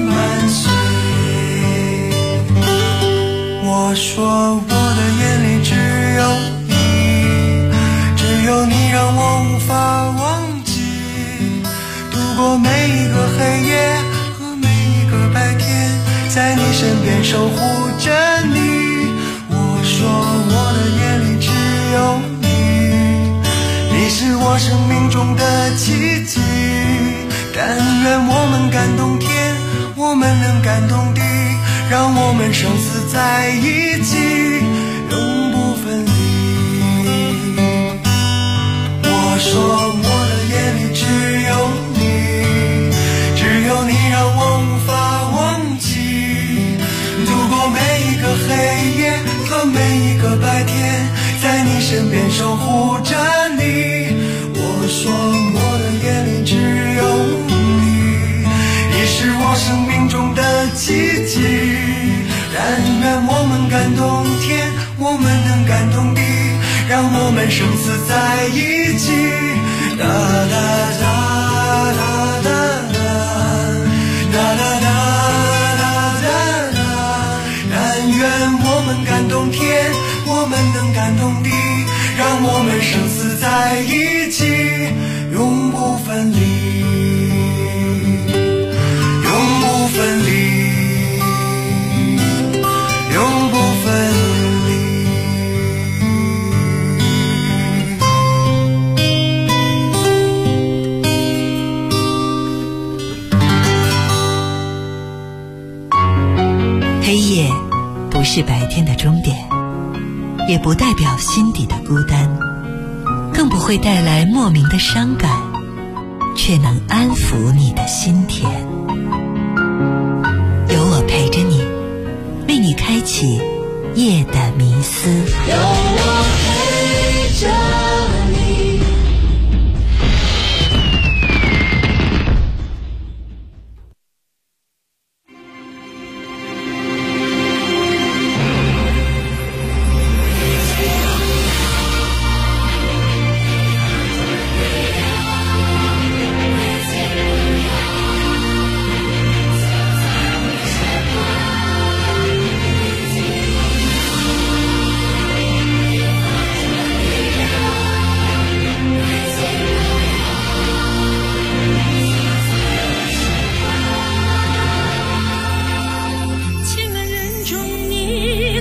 我说我的眼里只有你，只有你让我无法忘记，度过每一个黑夜和每一个白天，在你身边守护着你。我说我的眼里只有你，你是我生命中的奇迹，但愿我们感动天，我们能感动地，让我们生死在一起，永不分离。我说我的眼里只有你，只有你让我无法忘记，度过每一个黑夜和每一个白天，在你身边守护着你。我说我的眼里只有你，你是我生命中的奇迹，但愿我们感动天，我们能感动地，让我们生死在一起。哒哒哒哒哒哒哒哒哒哒哒，但愿我们感动天，我们能感动地，让我们生死在一起，永不分离，永不分离。永不分离。 黑夜不是白天的终点，也不代表心底的孤单，更不会带来莫名的伤感，却能安抚你的心田。有我陪着你，为你开启夜的迷思。有我陪着你。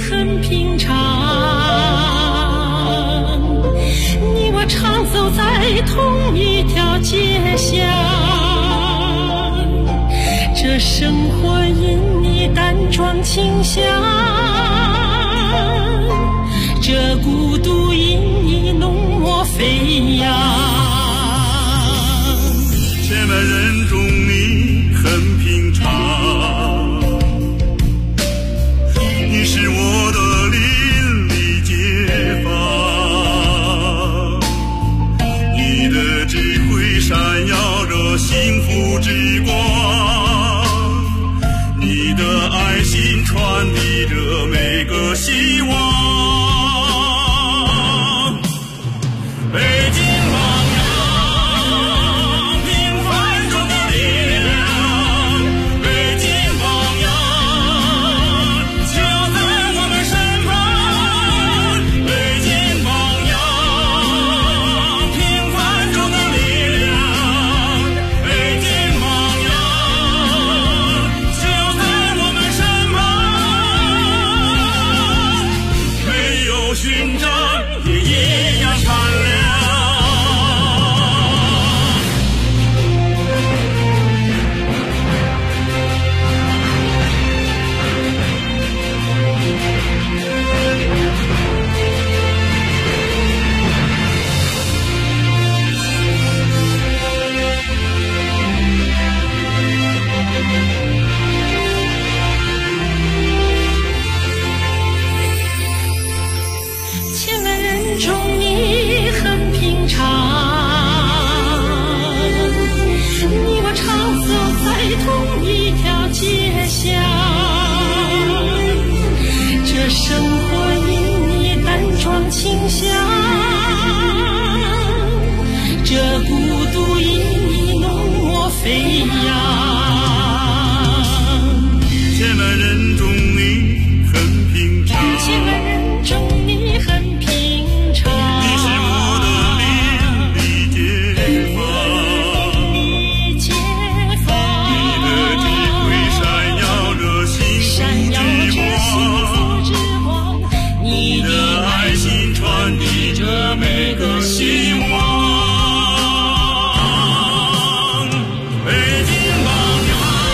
很平常，你我常走在同一条街巷，这生活因你淡妆清香，这孤独因你浓墨飞扬。 千万人中你很平常，你是我的邻里街坊，你的智慧闪耀着幸福之光，你的爱心传递着每个希望。北京榜样，平凡中的力量，北京榜样，就在我们身旁。北京榜样，平凡中的力量，北京榜样，就在我们身旁。没有勋章也一样闪亮。 千万人中你很平常，你我常走在同一条街巷，这生活因你淡妆清香，这孤独因你浓墨飞扬。 千万人中你很平常， 千万人中你很平常， 你是我的邻里街坊， 你街坊， 你的智慧闪耀着幸福之光， 你的爱心传递着每个希望。北京榜样，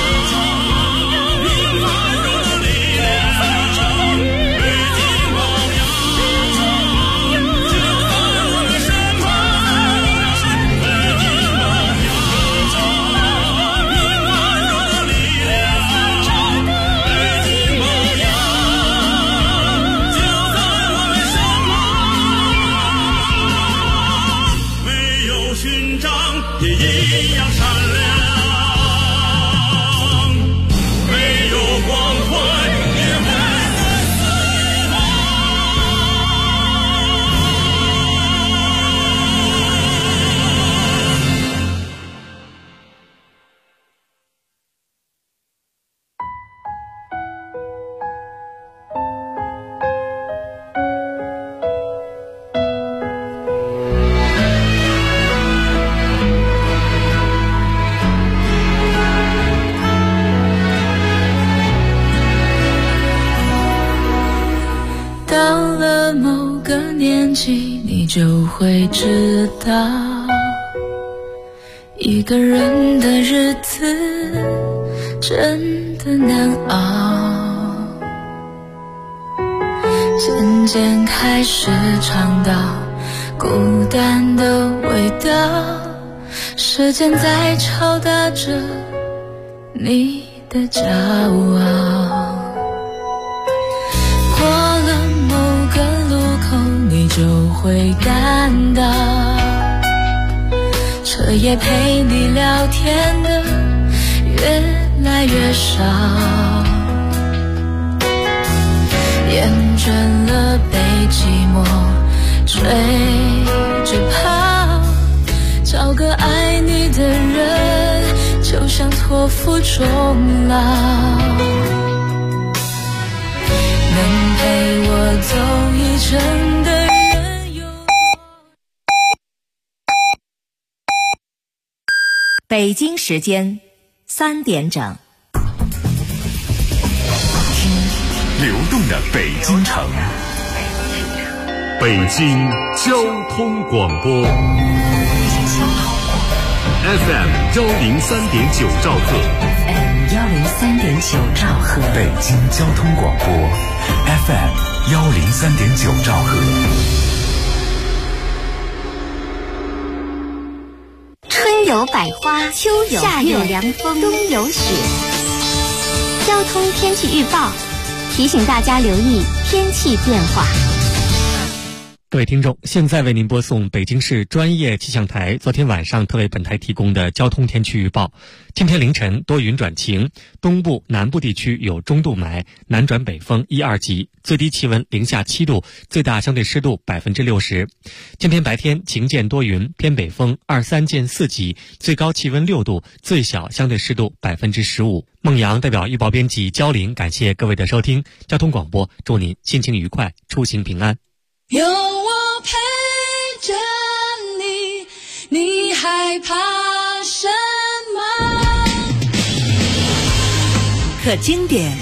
平凡中的力量，北京榜样，就在我们身旁。北京榜样，平凡中的力量，北京榜样，就在我们身旁。没有勋章也一样闪亮，没有光环也温暖四方。 到了某个年纪，你就会知道，一个人的日子真的难熬。渐渐开始尝到孤单的味道，时间在敲打着你的骄傲。过了某个路口，你就会感到，彻夜陪你聊天的越来越少，厌倦了被寂寞追着跑，找个爱你的人，就像托付终老。能陪我走一程的人有北京时间3点整。 流动的北京城。 北京交通广播 FM 103.9兆赫 FM 103.9兆赫， 北京交通广播 FM 103.9兆赫。 春有百花，秋有夏有凉风，冬有雪。交通天气预报提醒大家留意天气变化。 各位听众，现在为您播送北京市专业气象台昨天晚上特为本台提供的交通天气预报。今天凌晨多云转晴，东部、南部地区有中度霾，南转北风1、2级，最低气温零下7度，最大相对湿度60%。今天白天晴间多云，偏北风2、3见4级，最高气温6度，最小相对湿度15%。孟阳代表预报编辑焦林，感谢各位的收听。交通广播，祝您心情愉快，出行平安。 有我陪着你，你害怕什么？ 可经典，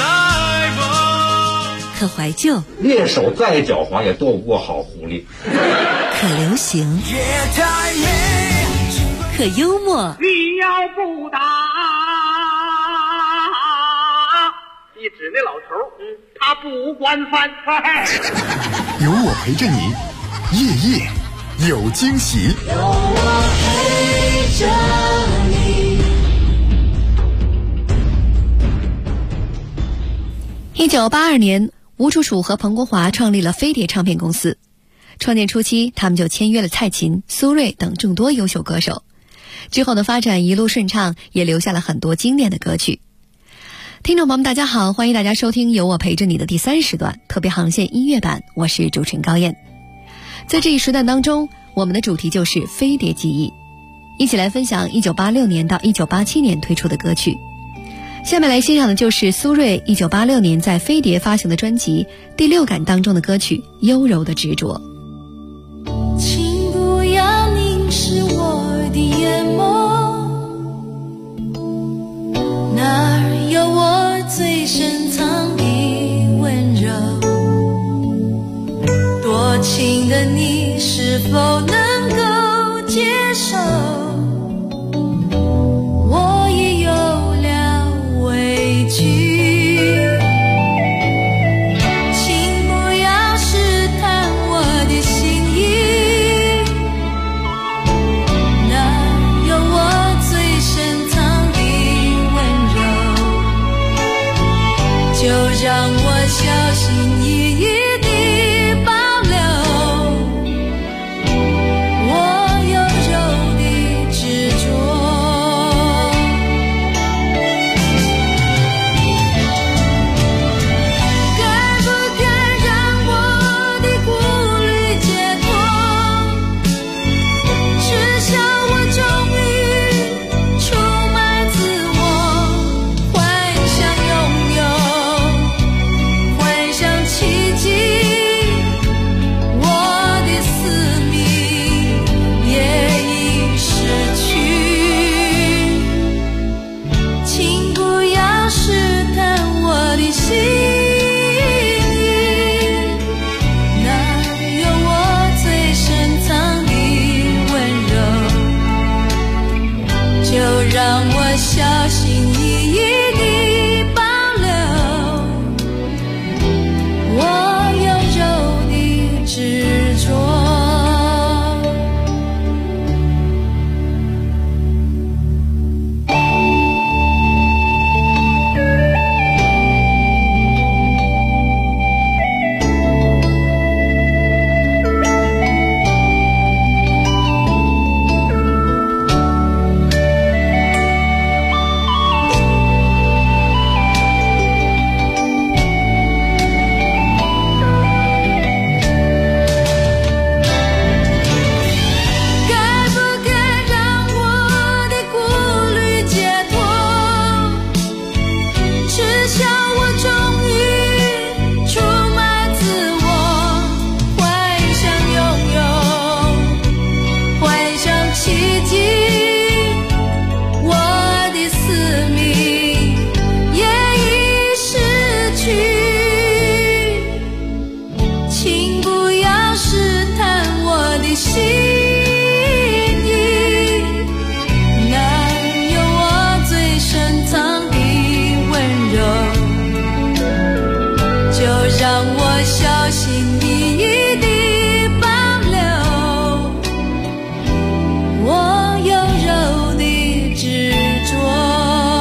可怀旧， 猎手再狡猾也斗不过好狐狸。 可流行，可幽默。 你要不打，一指那老头，他不管饭菜。 有我陪着你，夜夜有惊喜。 有我陪着你。 1982年，吴楚楚和彭国华创立了飞碟唱片公司。创建初期，他们就签约了蔡琴、苏芮等众多优秀歌手。之后的发展一路顺畅，也留下了很多经典的歌曲。听众朋友们，大家好，欢迎大家收听《有我陪着你》的第3时段特别航线音乐版，我是主持人高燕。在这一时段当中，我们的主题就是飞碟记忆，一起来分享1986年到1987年推出的歌曲。下面来欣赏的就是苏芮1986年在飞碟发行的专辑《第6感》当中的歌曲《优柔的执着》。 请不要凝视我的眼眸，那儿有我最深藏的温柔。多情的你是否能够接受？我已有了委屈。 让我小心翼翼地保留我优柔的执着。该不该让我的顾虑解脱？至少我终于出卖自我，幻想拥有。奇迹。 让我小心翼翼地保留我优柔的执着。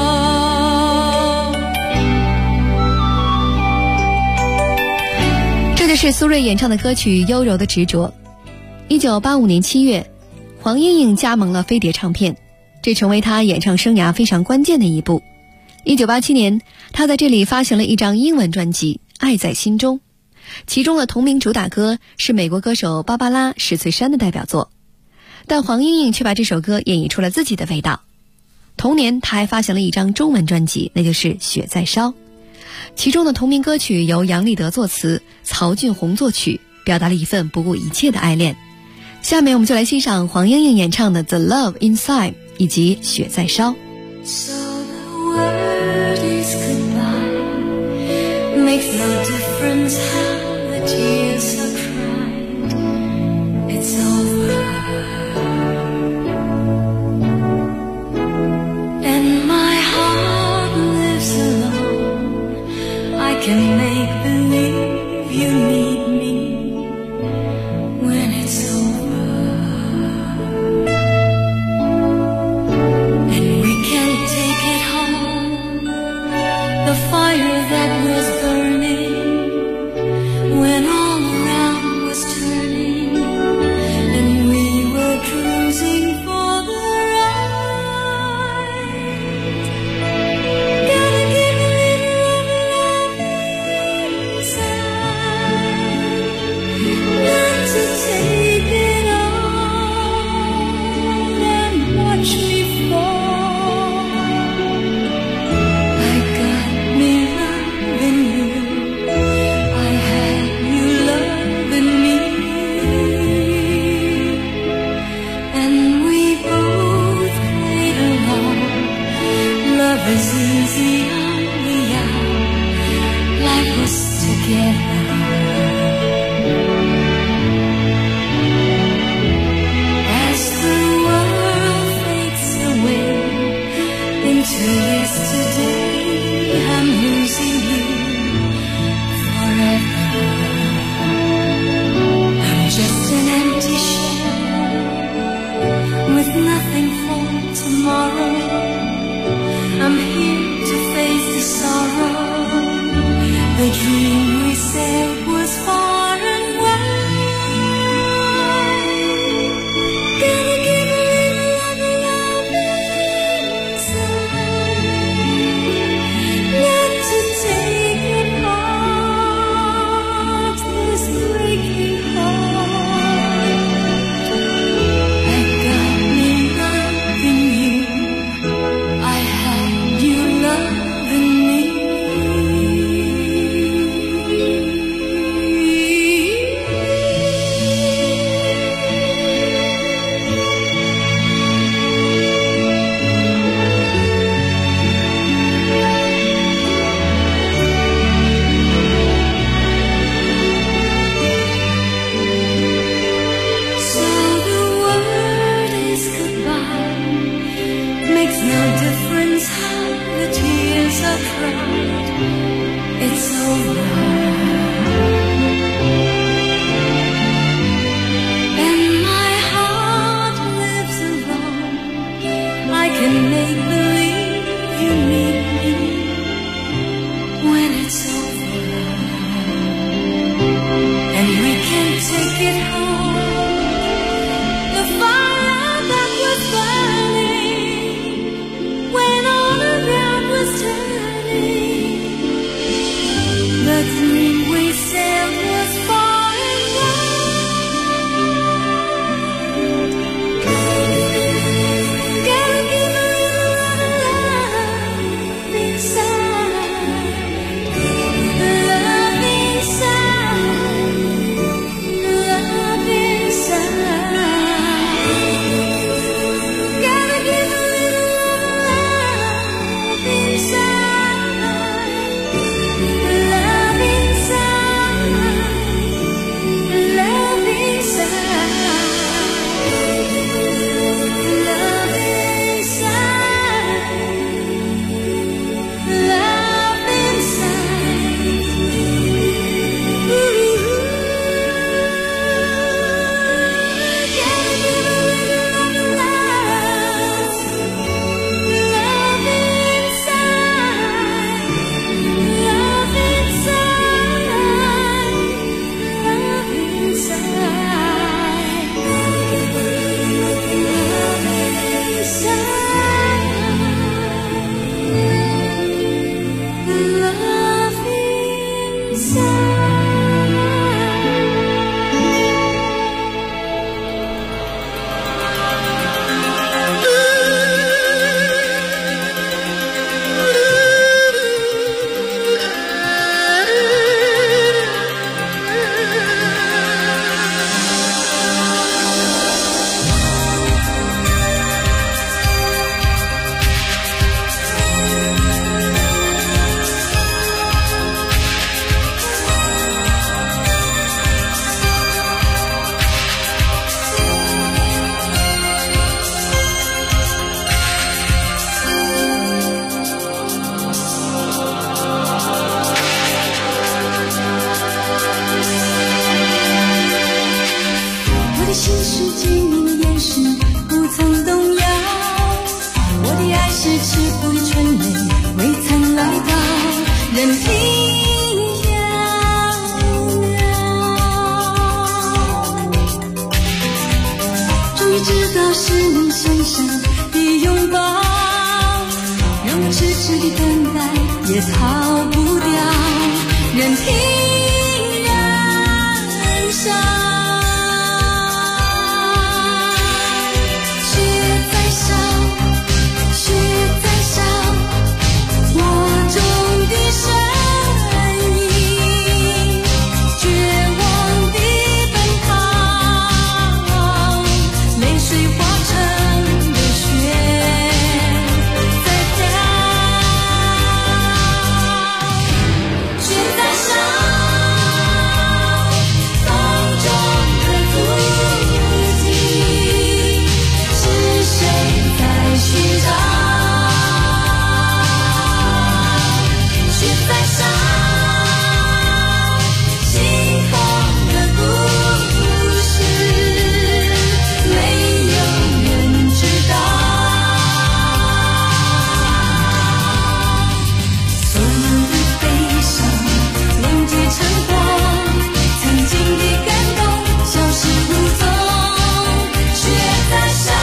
这就是苏芮演唱的歌曲《优柔的执着》。1985年7月，黄莺莺加盟了飞碟唱片，这成为她演唱生涯非常关键的一步。1987年，她在这里发行了一张英文专辑《爱在心中》，其中的同名主打歌是美国歌手芭芭拉·史翠珊的代表作，但黄莺莺却把这首歌演绎出了自己的味道。同年，她还发行了一张中文专辑，那就是《雪在烧》，其中的同名歌曲由杨立德作词，曹俊宏作曲，表达了一份不顾一切的爱恋。下面我们就来欣赏黄莺莺演唱的《The Love Inside》以及《雪在烧》。 So the word is goodbye, makes no difference how the tears are cried. It's over, and my heart lives alone. I can make believe you need me when it's over. The fire that was burning when all around was turning, and we were cruising for the ride. Gotta give a little love inside, not to take it all and watch me fall. Was easy on the hour, life was together. As the world fades away into yesterday, I'm losing you forever. I'm just an empty shell with nothing for tomorrow. I'm here to face the sorrow. The dream we said was far and wide. Gonna give a little love inside, not to take apart this breaking heart. I got me loving you. I had you loving me. So the word is goodbye, makes no difference how the tears are cried. It's over, and my heart lives alone. I can make believe you need me when it's over, and we can take it home. The fire that was burning when all around was turning, but 就是你深深的拥抱，让我痴痴的等待也逃不掉，任凭燃烧。雪在烧，雪在烧，我中的身影，绝望的奔跑，泪水化成的雪在飘。雪在烧，风中的足迹，是谁在寻找？雪在烧，心痛的故事，没有人知道。所有的悲伤凝聚成光，曾经的感动消失无踪。雪在烧。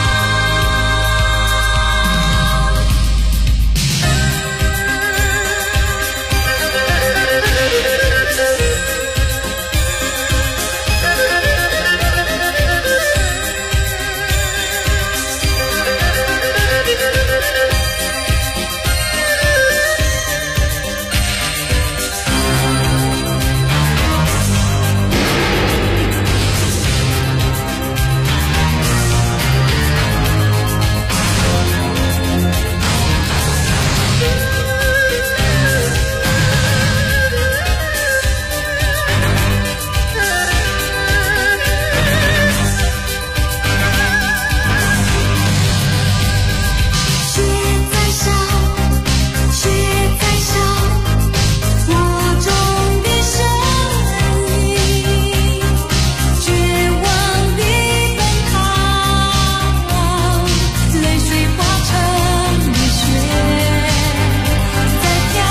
雪在烧，雪在烧，我中的身影，绝望的奔跑，泪水化成的雪在飘。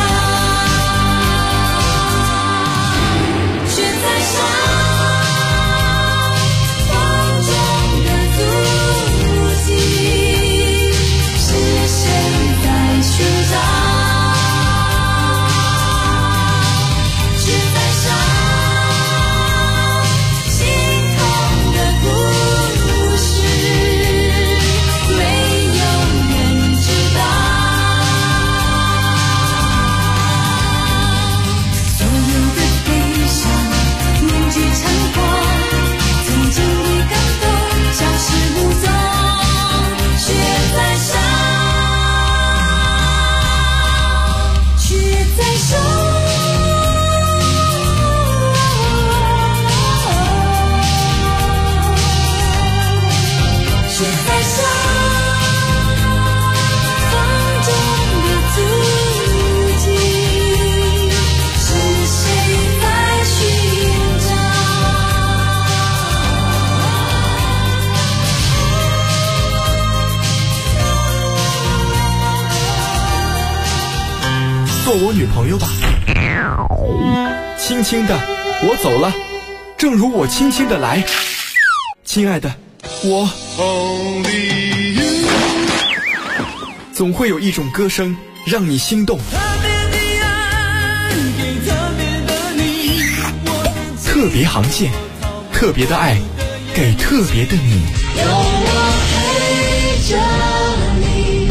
雪在烧，风中的足迹，是谁在寻找？雪在烧，心痛的故事，没有人知道。所有的悲伤凝聚成光，曾经的感动消失无踪。雪在烧，雪在烧，雪在烧，风中的足迹，是谁在寻做我女朋友吧。轻轻的，我走了，正如我轻轻的来。亲爱的，我总会有一种歌声让你心动。特别航线，特别的爱，给特别的你。 有我陪着你。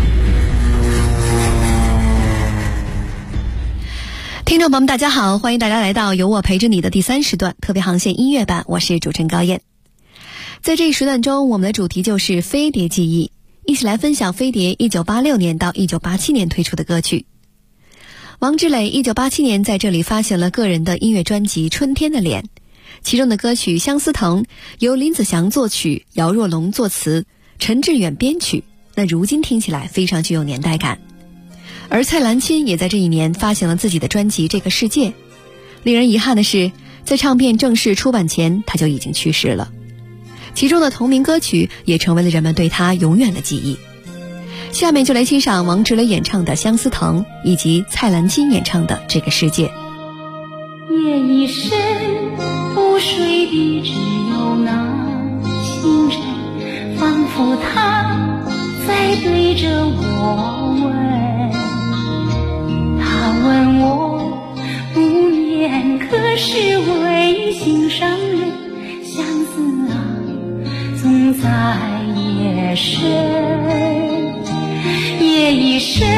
听众朋友们，大家好，欢迎大家来到有我陪着你的第3时段特别航线音乐版，我是主持人高燕。在这一时段中，我们的主题就是飞碟记忆，一起来分享飞碟1986年到1987年推出的歌曲。王志磊1987年在这里发行了个人的音乐专辑《春天的脸》，其中的歌曲《相思藤》由林子祥作曲，姚若龙作词，陈志远编曲，那如今听起来非常具有年代感。而蔡澜钦也在这一年发行了自己的专辑《这个世界》。令人遗憾的是，在唱片正式出版前他就已经去世了，其中的同名歌曲也成为了人们对他永远的记忆。下面就来欣赏王志磊演唱的《相思藤》，以及蔡澜钦演唱的《这个世界》。 夜已深，不睡的只有那星辰， 仿佛他在对着我问，他问我不念可是为心上人，相思啊总在夜深，夜已深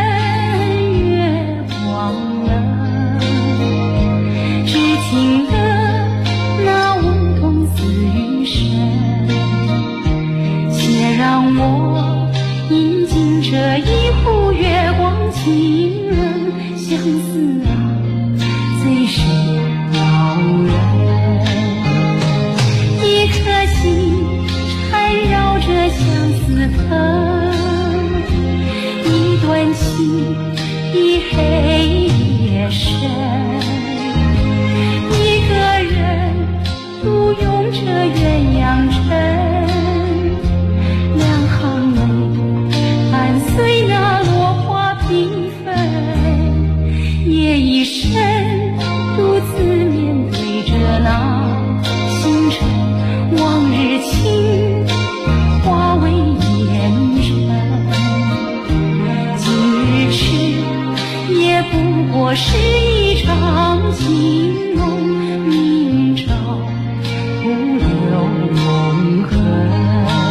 月光了，只听得那梧桐似雨声，且让我饮尽这一壶月光情人，相思啊最是恼人，一颗心缠绕着相思藤，一段情一黑夜深，一个人独拥着鸳鸯枕，两行泪伴随那落花缤纷，夜已深独自面对着那星辰，往日情化为烟尘，今日痴也不过是一场情梦，明朝徒留梦痕。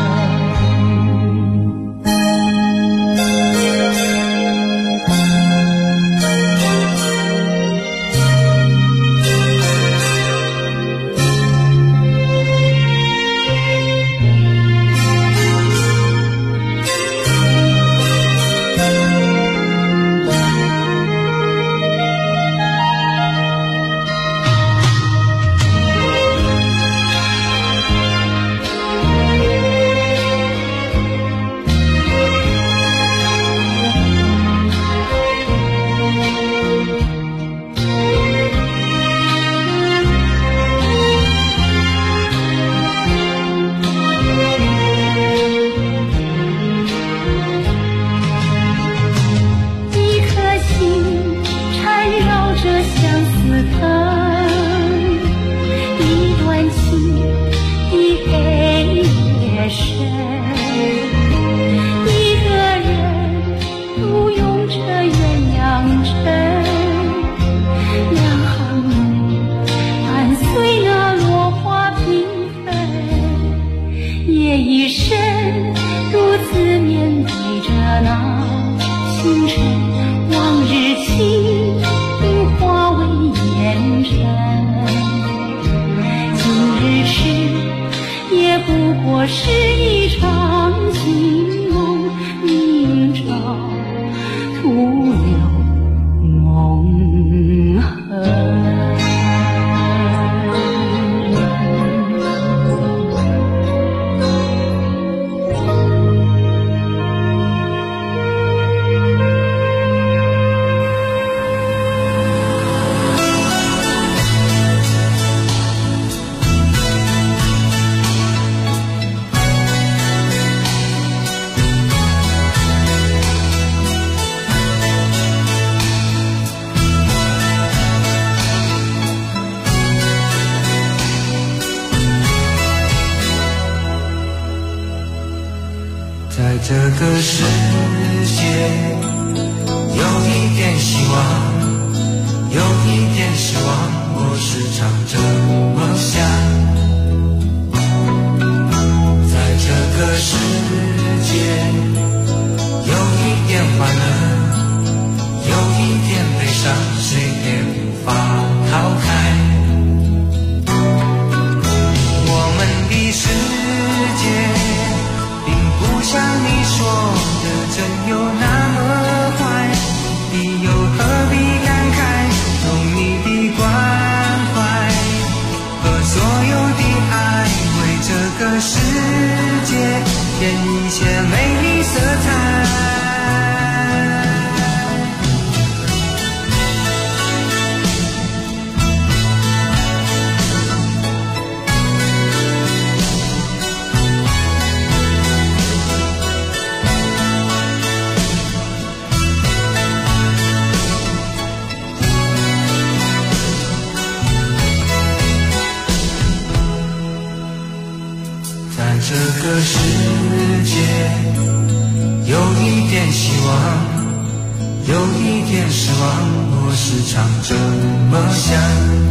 在这个世界有一点希望，有一点失望，我时常这么想。在这个世界有一点欢乐，有一点悲伤，谁也无法逃开。我们的世界不像你说的真有那么坏，你又何必感慨，懂你的关怀和所有的爱，为这个世界添一些美丽色彩。 个世界有一点希望，有一点失望，我时常这么想。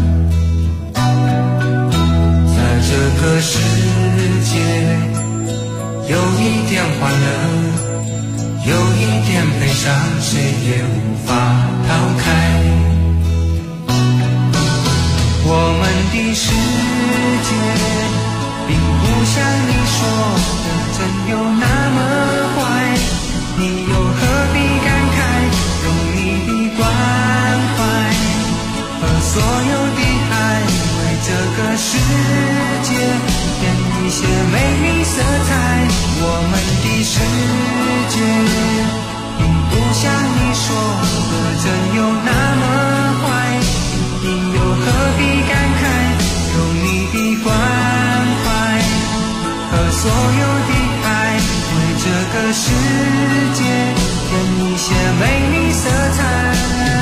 在这个世界有一点欢乐，有一点悲伤，谁也无法逃开。我们的世界并不像你说的真有那么坏，你又何必感慨，用你的关怀和所有的爱，为这个世界添一些美丽色彩。我们的世界并不像你说的真有那么坏，你又何必感慨，用你的关怀和所有的爱，为这个世界添一些美丽色彩。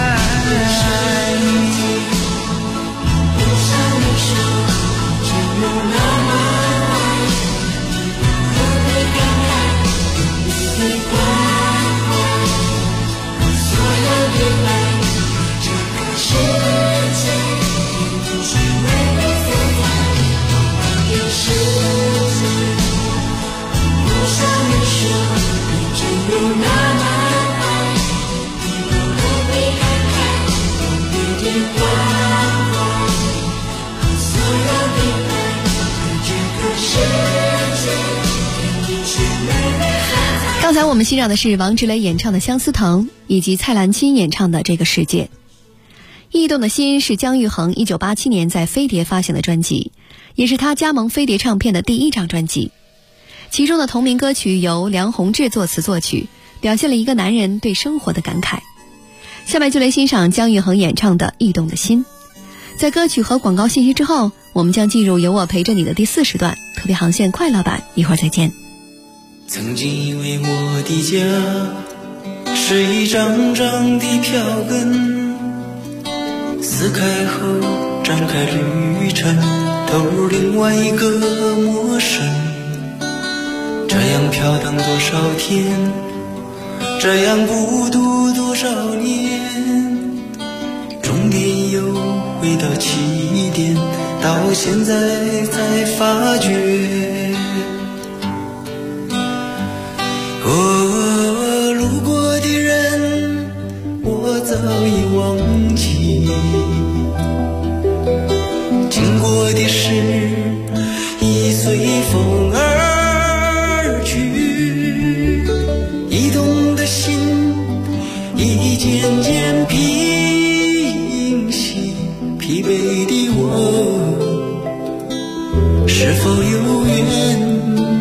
不像你说真有那么坏，何必感慨，用你的关怀和所有的爱，这个世界添一些美丽色彩。我们的世界不像你说的真有那么爱，你又何必感慨，用你的关怀和所有的爱，为这个世界添一些美丽色彩。 刚才我们欣赏的是王志雷演唱的《相思藤》，以及蔡澜钦演唱的《这个世界》。驿动的心是姜育恒1987年在飞碟发行的专辑，也是他加盟飞碟唱片的第一张专辑。其中的同名歌曲由梁鸿志作词作曲，表现了一个男人对生活的感慨。下面就来欣赏姜育恒演唱的《驿动的心》。在歌曲和广告信息之后，我们将进入有我陪着你的第4时段特别航线快乐版，一会儿再见。 曾经以为我的家是一张张的票根，撕开后展开旅程，投入另外一个陌生。这样飘荡多少天，这样孤独多少年，终点又回到起点，到现在才发觉。路过的人我早已忘记，经过的事已随风而去，移动的心已渐渐平息，疲惫的我是否有缘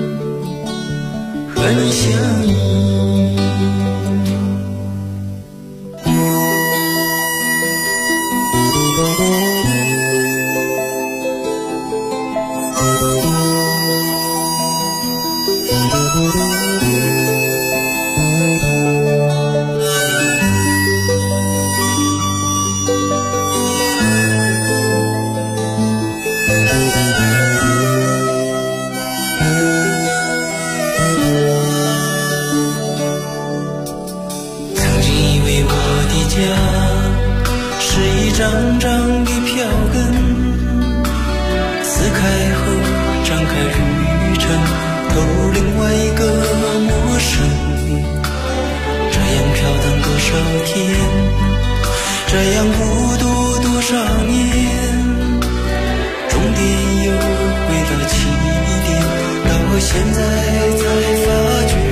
和你相依。张张的票根，撕开后展开旅程，投入另外一个陌生。这样飘荡多少天，这样孤独多少年，终点又回到起点，到现在才发觉。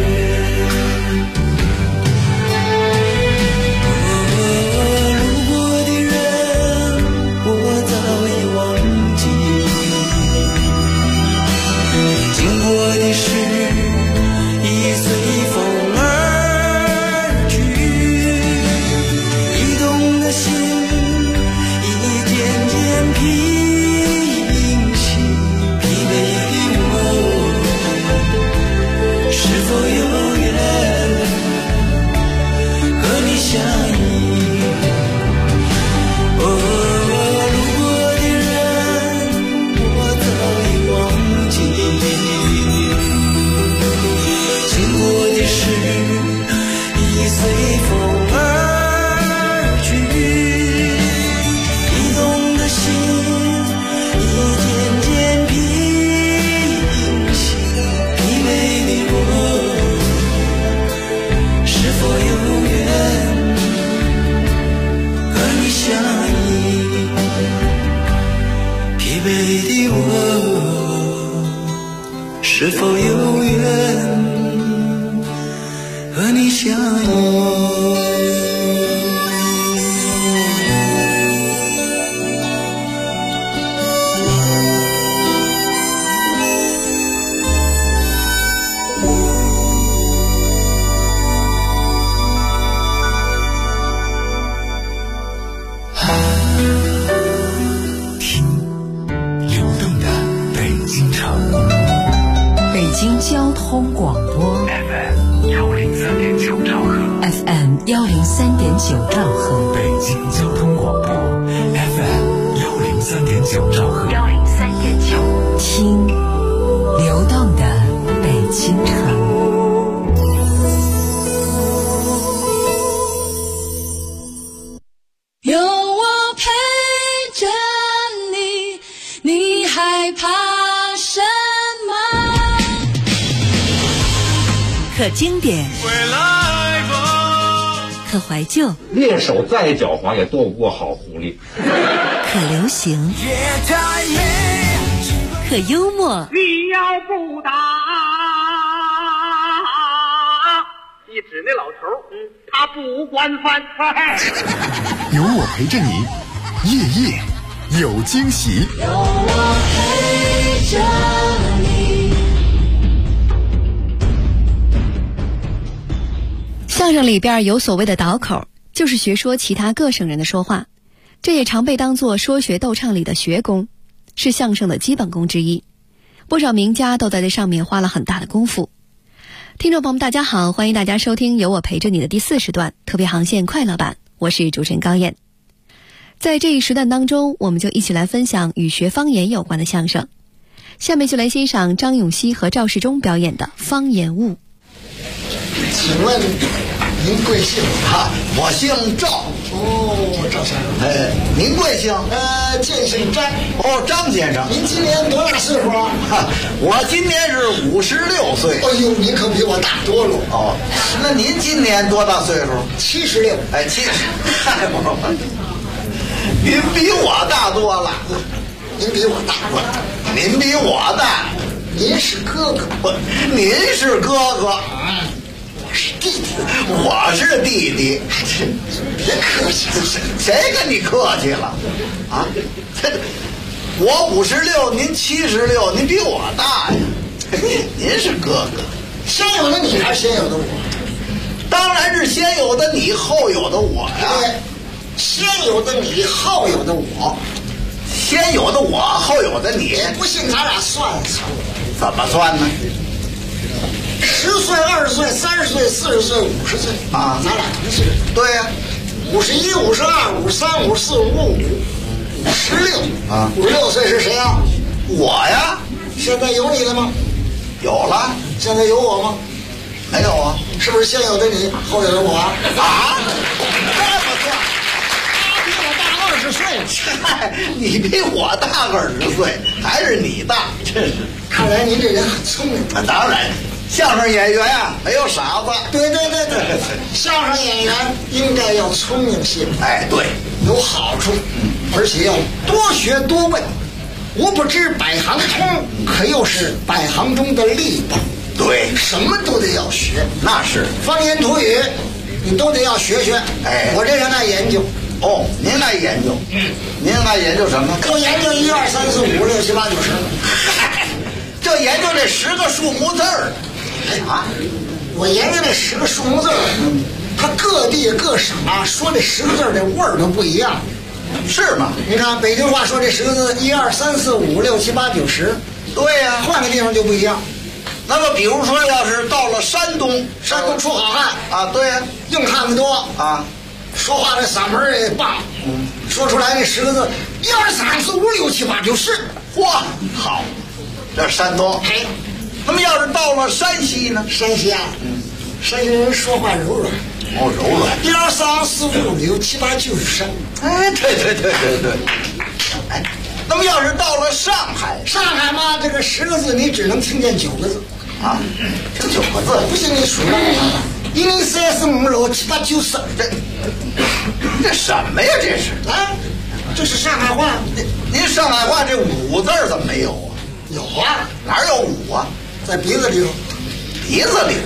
是否有缘和你相遇？ 交通广播 FM 103.9兆赫 FM 103.9兆赫， 北京交通广播 FM 103.9兆赫 103.9，听流动的北京城。 有我陪着你，你害怕什么？ 可经典，可怀旧， 猎手再狡猾也斗不过好狐狸。 可流行，可幽默。 你要不打，一指那老头，他不惯犯。 有我陪着你，夜夜有惊喜。 有我陪着你。 相声里边有所谓的倒口，就是学说其他各省人的说话，这也常被当作说学逗唱里的学功，是相声的基本功之一。不少名家都在这上面花了很大的功夫。听众朋友们大家好，欢迎大家收听有我陪着你的第40段特别航线快乐版，我是主持人高燕。在这一时段当中，我们就一起来分享与学方言有关的相声。下面就来欣赏张永熙和赵世忠表演的方言物。 请问您贵姓啊？我姓赵。哦，赵先生。您贵姓？见姓张。哦，张先生。您今年多大岁数啊？我今年是56岁。哎呦，您可比我大多了。哦，那您今年多大岁数？76。哎，70。您比我大多了。您比我大多了。您比我大。您是哥哥。您是哥哥。是弟弟，我是弟弟，别客气，谁跟你客气了？啊，我56，您76，您比我大呀。您是哥哥，先有的你还是先有的我？当然是先有的你，后有的我呀。对，先有的你，后有的我。先有的我，后有的你。不信咱俩算算，怎么算呢？10岁、20岁、30岁、40岁、50岁啊，咱俩同岁。对呀，51、52、53、54、55、56啊。56岁是谁啊？我呀。现在有你了吗？有了。现在有我吗？没有啊。是不是先有的你，后有的我啊？啊？这么算？他比我大20岁。嗨，你比我大20岁，还是你大？真是。看来您这人很聪明。当然。相声演员啊，没有傻子。对，相声演员应该要聪明些。哎，对，有好处，而且要多学多问。我不知百行通，可又是百行中的力宝。对，什么都得要学。那是方言土语，你都得要学学。哎，我这人爱研究。哦，您爱研究？您爱研究什么？我研究1、2、3、4、5、6、7、8、9、10。嗨，就研究这10个数目字儿。啊，我研究这10个数目字，它各地各省啊说这10个字的味儿都不一样，是吗？你看北京话说这10个字1、2、3、4、5、6、7、8、9、10，对呀，换个地方就不一样。那么比如说要是到了山东出好汉啊，对呀，硬汉子多啊，说话这嗓门也棒，说出来这10个字1、2、3、4、5、6、7、8、9、10，嚯，好，这山东。那么要是到了山西呢？山西啊，山西人说话柔软。哦，柔软。1、2、3、4、5、6、7、8、9、10。哎，对。哎，那么要是到了上海嘛，这个10个字你只能听见9个字啊，这9个字不行，你数了1、2、3、4、5、6、7、8、9、10。这什么呀？这是啊，这是上海话。您上海话这5字怎么没有啊？有啊，哪有5啊？ 在鼻子里头。 鼻子里。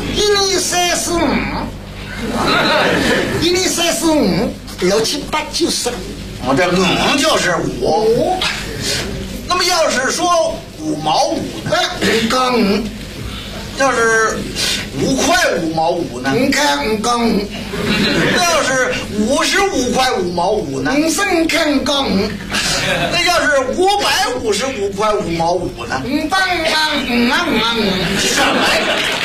1、2、3、4、5。1、2、3、4、5。6、7、8、9、10。 我这5就是5。那么要是说5毛5呢？ 杠5。 要是5块5毛5呢 ？5块5杠5。 要是55块5毛5呢 ？3块5杠5。 那要是555块5毛5呢 ？5杠5杠5啊5啊5。 什么呀？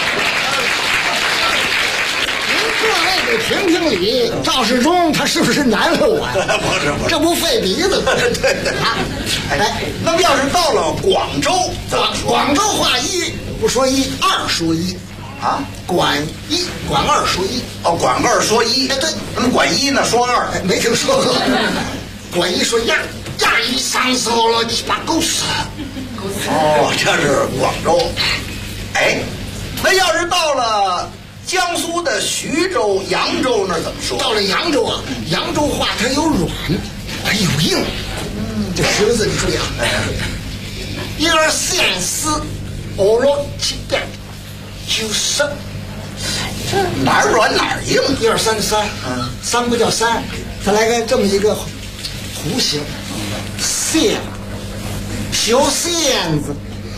各位给评评理，赵世忠他是不是难为我呀？ 不是， 这不费鼻子吗？ 对。哎，那么要是到了广州， 广州话1不说1，2说1。 啊， 管1管2说1。 哦，管2说1。 哎，对， 那么管1呢说2。 哎，没听说过。管1说1，1、2、3、4、5、6、7、8、9、10。 哦，这是广州。哎，那要是到了江苏的徐州、扬州那儿怎么说？ 到了扬州啊，扬州话它有软，还有硬。这10个字你注意啊。1、2、3、4、5、6、7、8、9、10。 哪儿软哪儿硬 ？1、2、3、3。3不叫3，再来个这么一个弧形，线，小线子。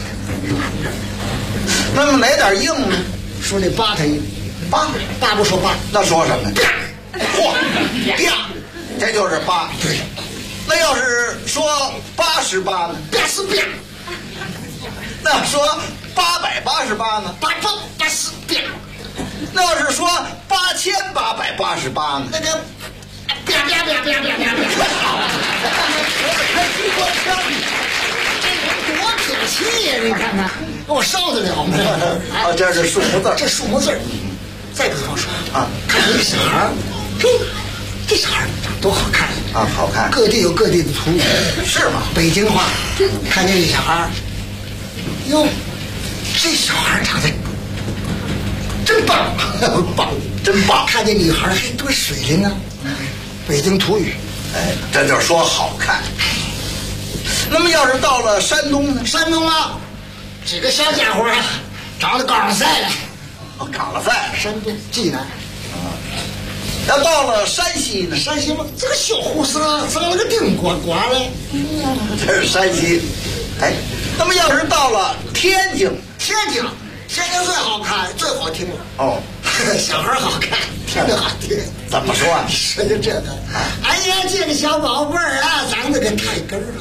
那么哪点硬呢？ 说这8它硬。8不说8， 那说什么呀？嚯，啪，这就是8。 对。 那要是说88呢 ？88。 那要说888呢 ？88。 那要是说8888呢？ 那个啪啪啪啪啪啪啪。多可气呀！你看看，我受得了吗？ 啊，这是数目字， 这数目字。再比方说啊，看一个小孩，嘿，这小孩长多好看啊，好看。 各地有各地的土语， 是吗？ 北京话，看见一小孩，哟，这小孩长得真棒，棒， 真棒。 看见女孩，嘿，多水灵啊！北京土语， 哎，这就是说好看。那么要是到了山东呢？ 山东啊，几个小家伙啊，长得高上赛了。 哦，长了赛。 山东济南。 要到了山西呢？ 山西嘛，这个小胡子长了个顶呱呱嘞。 这是山西。哎，那么要是到了天津？ 天津最好看，最好听了。 哦， 小孩好看，天津好听。 怎么说啊？ 说就这个。哎呀，这个小宝贝儿啊，长得跟太根儿了。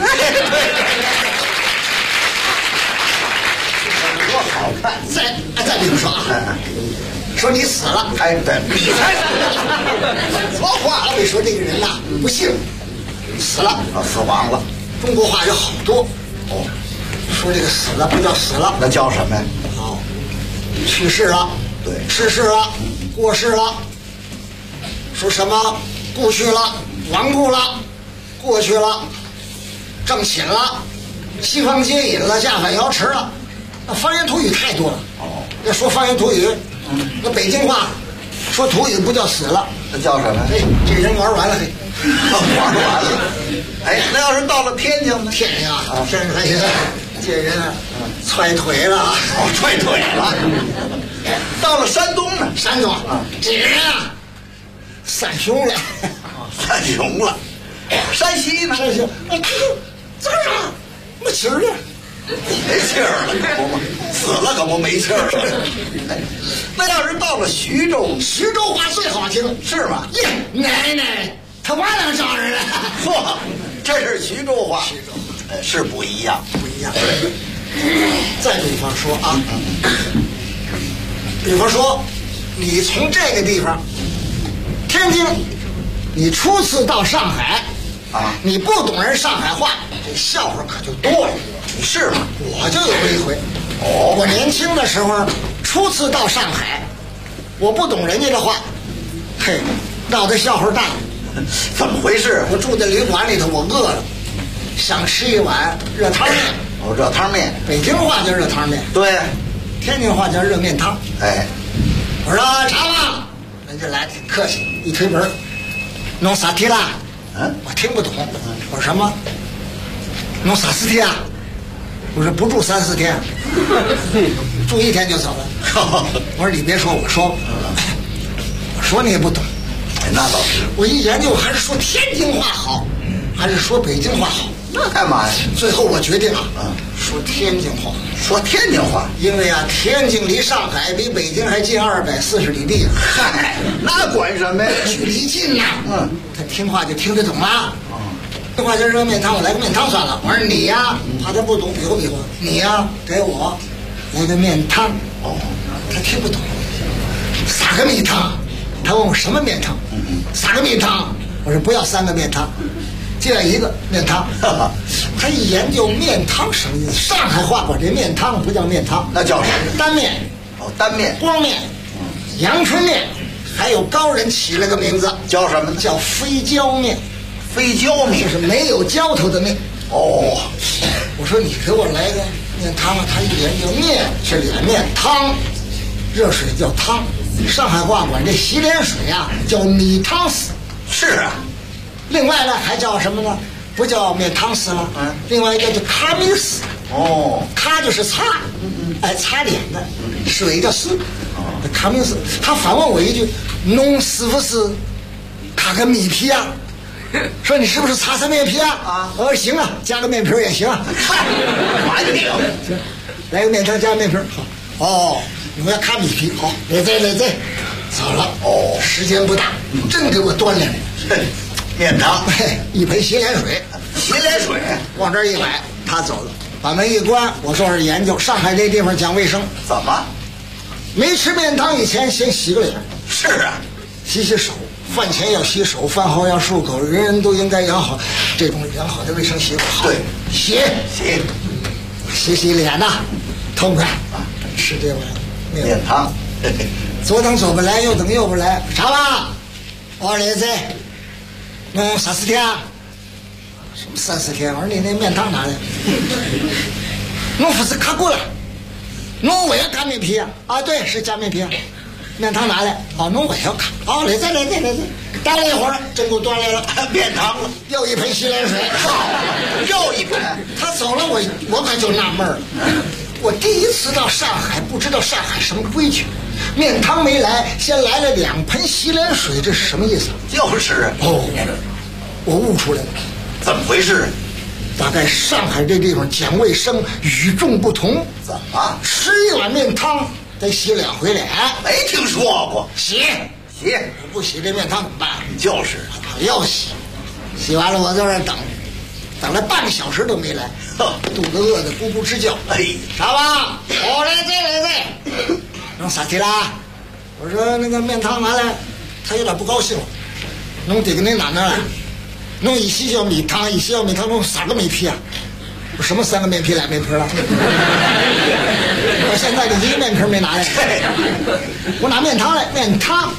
多好看！ 再比如说啊，说你死了， 哎，对，你才死。说话没说这个人呐不幸死了啊，死亡了。 中国话有好多哦，说这个死了不叫死了， 那叫什么呀？ 好，去世了， 对， 逝世了，过世了。说什么故去了，亡故了，过去了，正寝了，西方接引了，驾返瑶池了。那方言土语太多了。 哦， 要说方言土语，那北京话说土语不叫死了， 那叫什么？ 哎，这人玩完了，嘿， 玩完了。哎，那要是到了天津呢？ 天津啊，天津还行，这人啊，踹腿了， 哦，踹腿了。到了山东呢？ 山东啊，这人啊，散熊了， 散熊了。山西呢？ 山西，哎，这个啥？没气儿了。 没气儿了，可不嘛，死了可不没气儿了。哎，那要是到了徐州， 徐州话最好听， 是吗？ 耶，奶奶，他完了招人了。 嚯，这是徐州话， 徐州是不一样， 不一样。再比方说啊，比方说，你从这个地方，天津，你初次到上海， 啊， 你不懂人上海话，这笑话可就多了。 是吗？ 我就有过一回。 哦， 我年轻的时候初次到上海，我不懂人家的话，嘿，闹得笑话大。 怎么回事？ 我住在旅馆里头，我饿了，想吃一碗热汤面。 哦，热汤面， 北京话叫热汤面， 对， 天津话叫热面汤。 哎， 我说茶吧，人家来挺客气，一推门，弄啥提啦？我听不懂。我说什么？弄啥4天啊？我说不住3、4天。 住一天就走了。我说你别说，我说你也不懂。 那倒是，我一研究还是说天津话好，还是说北京话好。 那干嘛呀？最后我决定啊，说天津话。说天津话，因为啊，天津离上海比北京还近240里地。 嗨，那管什么呀？距离近呐。他听话就听得懂啦。这话就是热面汤，我来个面汤算了。我说你呀，怕他不懂，有比划。你呀，给我来个面汤。他听不懂。撒个米汤，他问我什么面汤？撒个面汤。我说不要3个面汤。就要1个面汤。他一研究面汤什么意思？上海话管这面汤不叫面汤， 那叫什么？ 单面。 单面、 光面、阳春面，还有高人起了个名字， 叫什么呢？ 叫飞焦面。 飞焦面就是没有浇头的面。我说你给我来个面汤啊！他一研究，面是脸面，汤热水叫汤。上海话管这洗脸水啊叫米汤丝。 是啊。 另外呢还叫什么呢？不叫面汤丝了，另外一个叫卡米丝。卡就是擦，擦脸的，水叫丝。卡米丝。他反问我一句：“侬是不是卡个米皮啊？”说你是不是擦面皮啊？我说行啊，加个面皮也行啊。 完了， 行，来个面汤加面皮。好，你们要卡米皮，好，来走了。时间不大，真给我端来了。 面汤， 一盆洗脸水，往这一摆，他走了。把门一关，我坐这研究。上海这地方讲卫生， 怎么？ 没吃面汤以前先洗个脸。 是啊， 洗手。饭前要洗手，饭后要漱口，人人都应该养好这种良好的卫生习惯。 对， 洗脸呐，痛快吃这碗面汤。 左等左不来，右等右不来，啥吧？我儿子，弄30天啊？什么30天？我说你那面汤哪来？弄不是卡过了，弄我也加面皮啊？对，是加面皮啊。面汤拿来，弄我也要看。来，待了一会儿，真给我端来了面汤了， 又一盆洗脸水。 又一盆。 他走了，我可就纳闷了。我第一次到上海，不知道上海什么规矩。面汤没来，先来了2盆洗脸水，这是什么意思？ 就是我悟出来了。 怎么回事？ 大概上海这地方讲卫生与众不同。 怎么？ 吃一碗面汤得洗2回脸？ 没听说过。 洗，不洗这面汤怎么办？ 就是要洗，洗完了我在这等了半个小时都没来，肚子饿得咕咕直叫。啥吧？来，弄啥去啦？我说那个面汤拿来，他有点不高兴了。弄这个那哪来？弄一洗叫米汤，弄3个面皮啊？我什么3个面皮2面皮了？我现在1个面皮没拿来，我拿面汤来，面汤。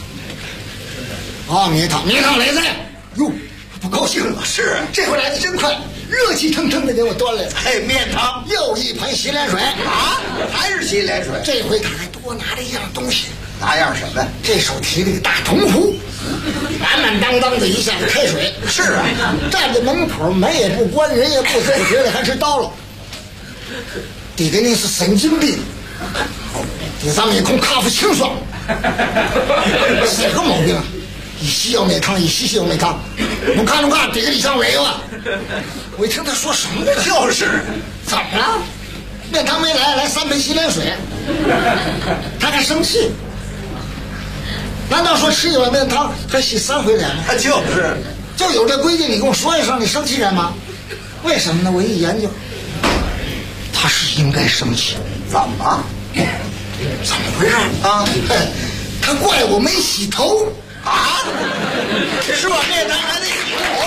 面汤来噻！哟，不高兴了。 是， 这回来的真快，热气腾腾的给我端来了。 面汤又一盆洗脸水啊，还是洗脸水。 这回他还多拿了一样东西。 拿样什么？ 这手提了个大铜壶，满当当的一下子开水。 是啊， 站在门口，门也不关，人也不走，嘴里还吃叨唠。这个人是神经病，这上面一空咖啡清爽，什么毛病啊？一洗要面汤，一洗要面汤。侬看，这个里上没有啊？我一听他说什么呢？ 就是怎么了？面汤没来3盆洗脸水，他还生气。难道说吃一碗面汤还洗3回脸吗？就有这规矩，你跟我说一声，你生气人吗？为什么呢？我一研究，他是应该生气。 怎么回事啊？他怪我没洗头啊！吃碗面汤还得洗头？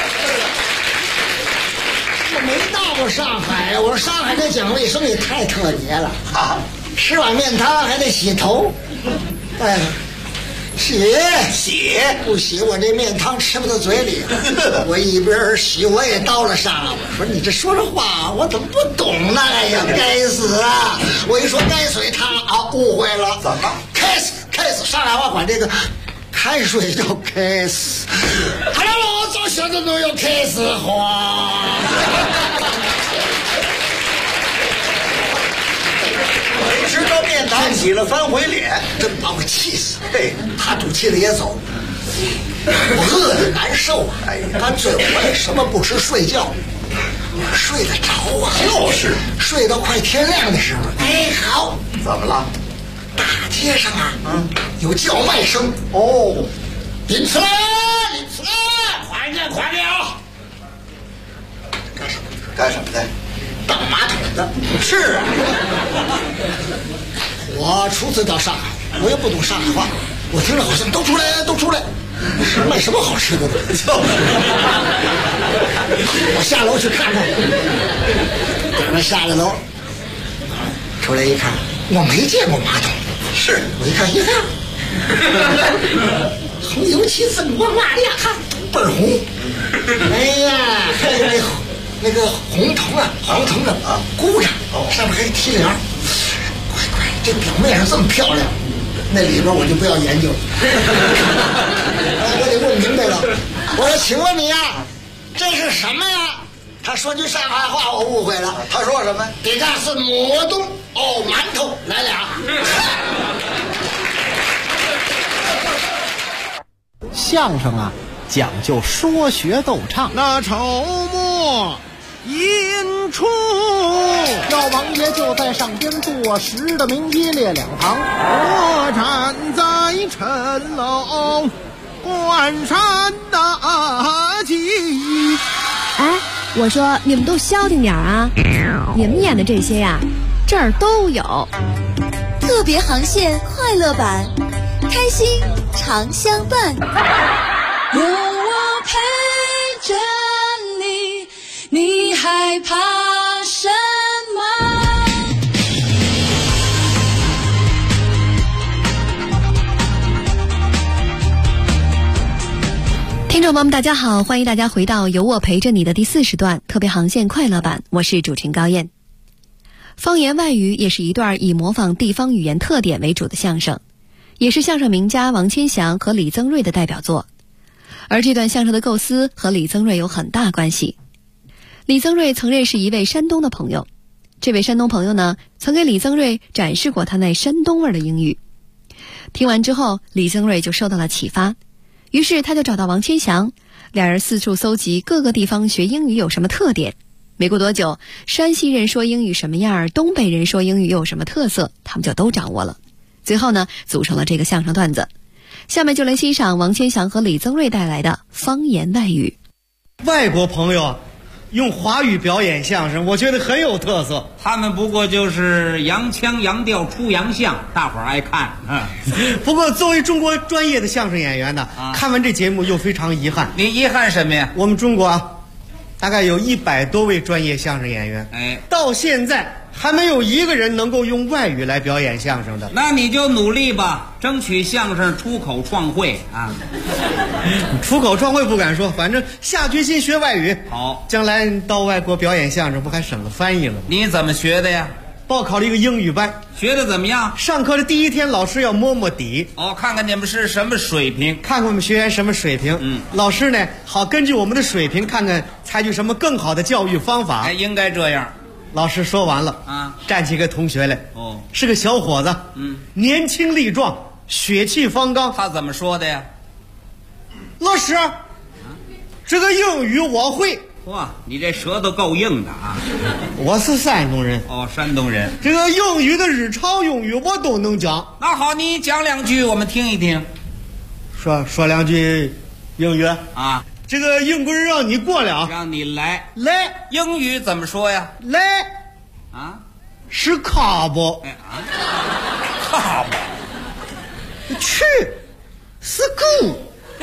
我没到过上海，我说上海这讲卫生也太特别了啊！吃碗面汤还得洗头，洗不洗我这面汤吃不到嘴里。我一边洗我也叨了上了。我说你这说这话我怎么不懂呢？哎呀，该死啊！我一说开水汤误会了。 怎么？ 开死上海话管这个开水叫开死。还有老早晓得都要开死话。 翻起了翻回脸，真把我气死。嘿，他赌气了也走，我饿得难受啊！哎，干脆我也什么不吃，睡觉。我睡得着啊，就是睡到快天亮的时候。哎，好，怎么了？大街上啊，有叫卖声。哦，领词，领词，快点，快点！干什么？干什么的？当马桶的。是啊。我初次到上海，我也不懂上海话，我听着好像都出来，都出来。是卖什么好吃的呢？我下楼去看看。等着下了楼，出来一看，我没见过马桶。是我一看，一看，红油漆锃光瓦亮，看倍儿红。哎呀，还有那个红藤啊，黄藤啊，鼓着，上面还有提梁。乖，这表面上这么漂亮。那里边我就不要研究了。我得问明白了。我说，请问你呀，这是什么呀？他说句上海话，我误会了。他说什么？这个是馍冬哦，馒头来俩。 相声啊，讲究说学逗唱。 那筹末引出， 赵王爷就在上边坐实的明一列两旁， 我站在城楼关山大吉。 哎，我说你们都消停点啊！你们演的这些呀，这儿都有。 特别航线快乐版，开心常相伴。 有我陪着你，你害怕什么？ 听众朋友们大家好，欢迎大家回到有我陪着你的第40段特别航线快乐版，我是主持人高燕。方言外语也是一段以模仿地方语言特点为主的相声，也是相声名家王千祥和李增瑞的代表作。而这段相声的构思和李增瑞有很大关系。李增瑞曾认识一位山东的朋友，这位山东朋友呢，曾给李增瑞展示过他那山东味的英语。听完之后，李增瑞就受到了启发，于是他就找到王千祥，俩人四处搜集各个地方学英语有什么特点。没过多久，山西人说英语什么样，东北人说英语有什么特色，他们就都掌握了。最后呢，组成了这个相声段子。下面就来欣赏王千祥和李增瑞带来的方言外语。 外国朋友用华语表演相声，我觉得很有特色。 他们不过就是洋腔洋调出洋相，大伙儿爱看啊。 不过作为中国专业的相声演员呢，看完这节目又非常遗憾。 你遗憾什么呀？ 我们中国啊，大概有100多位专业相声演员，到现在还没有一个人能够用外语来表演相声的。 那你就努力吧，争取相声出口创汇啊！ 出口创汇不敢说，反正下决心学外语。 好， 将来到外国表演相声，不还省了翻译了吗？ 你怎么学的呀？ 报考了一个英语班， 学的怎么样？ 上课的第一天，老师要摸摸底， 看看你们是什么水平， 看看我们学员什么水平。老师呢，好根据我们的水平，看看采取什么更好的教育方法。 应该这样。 老师说完了啊，站起个同学来，是个小伙子，年轻力壮，血气方刚。 他怎么说的呀？ 老师，这个英语我会。 哇，你这舌头够硬的啊！ 我是山东人。 山东人。 这个英语的日常用语我都能讲。 那好，你讲2句我们听一听。 说2句英语啊。 这个英国人让你过来啊， 让你来。 英语怎么说呀？ 来啊， 是 couple。 couple。 去是 go。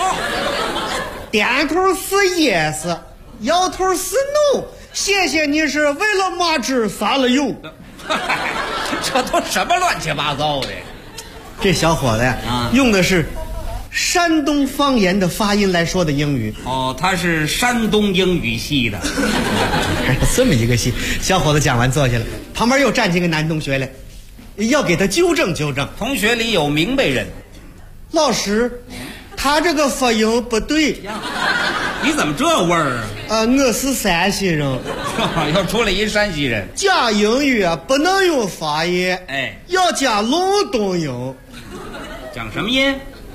点头是 yes， 摇头是 no。谢谢你是为了嘛治撒了油。 这都什么乱七八糟的？ 这小伙子呀，用的是山东方言的发音来说的英语。 他是山东英语系的。 这么一个系。小伙子讲完坐下了，旁边又站起个男同学来，要给他纠正纠正。 同学里有明白人。 老师，他这个发音不对。 你怎么这味儿啊？ 我是山西人。 又出来一山西人。 讲英语啊，不能用方言， 哎， 要讲隆冬音。 讲什么音？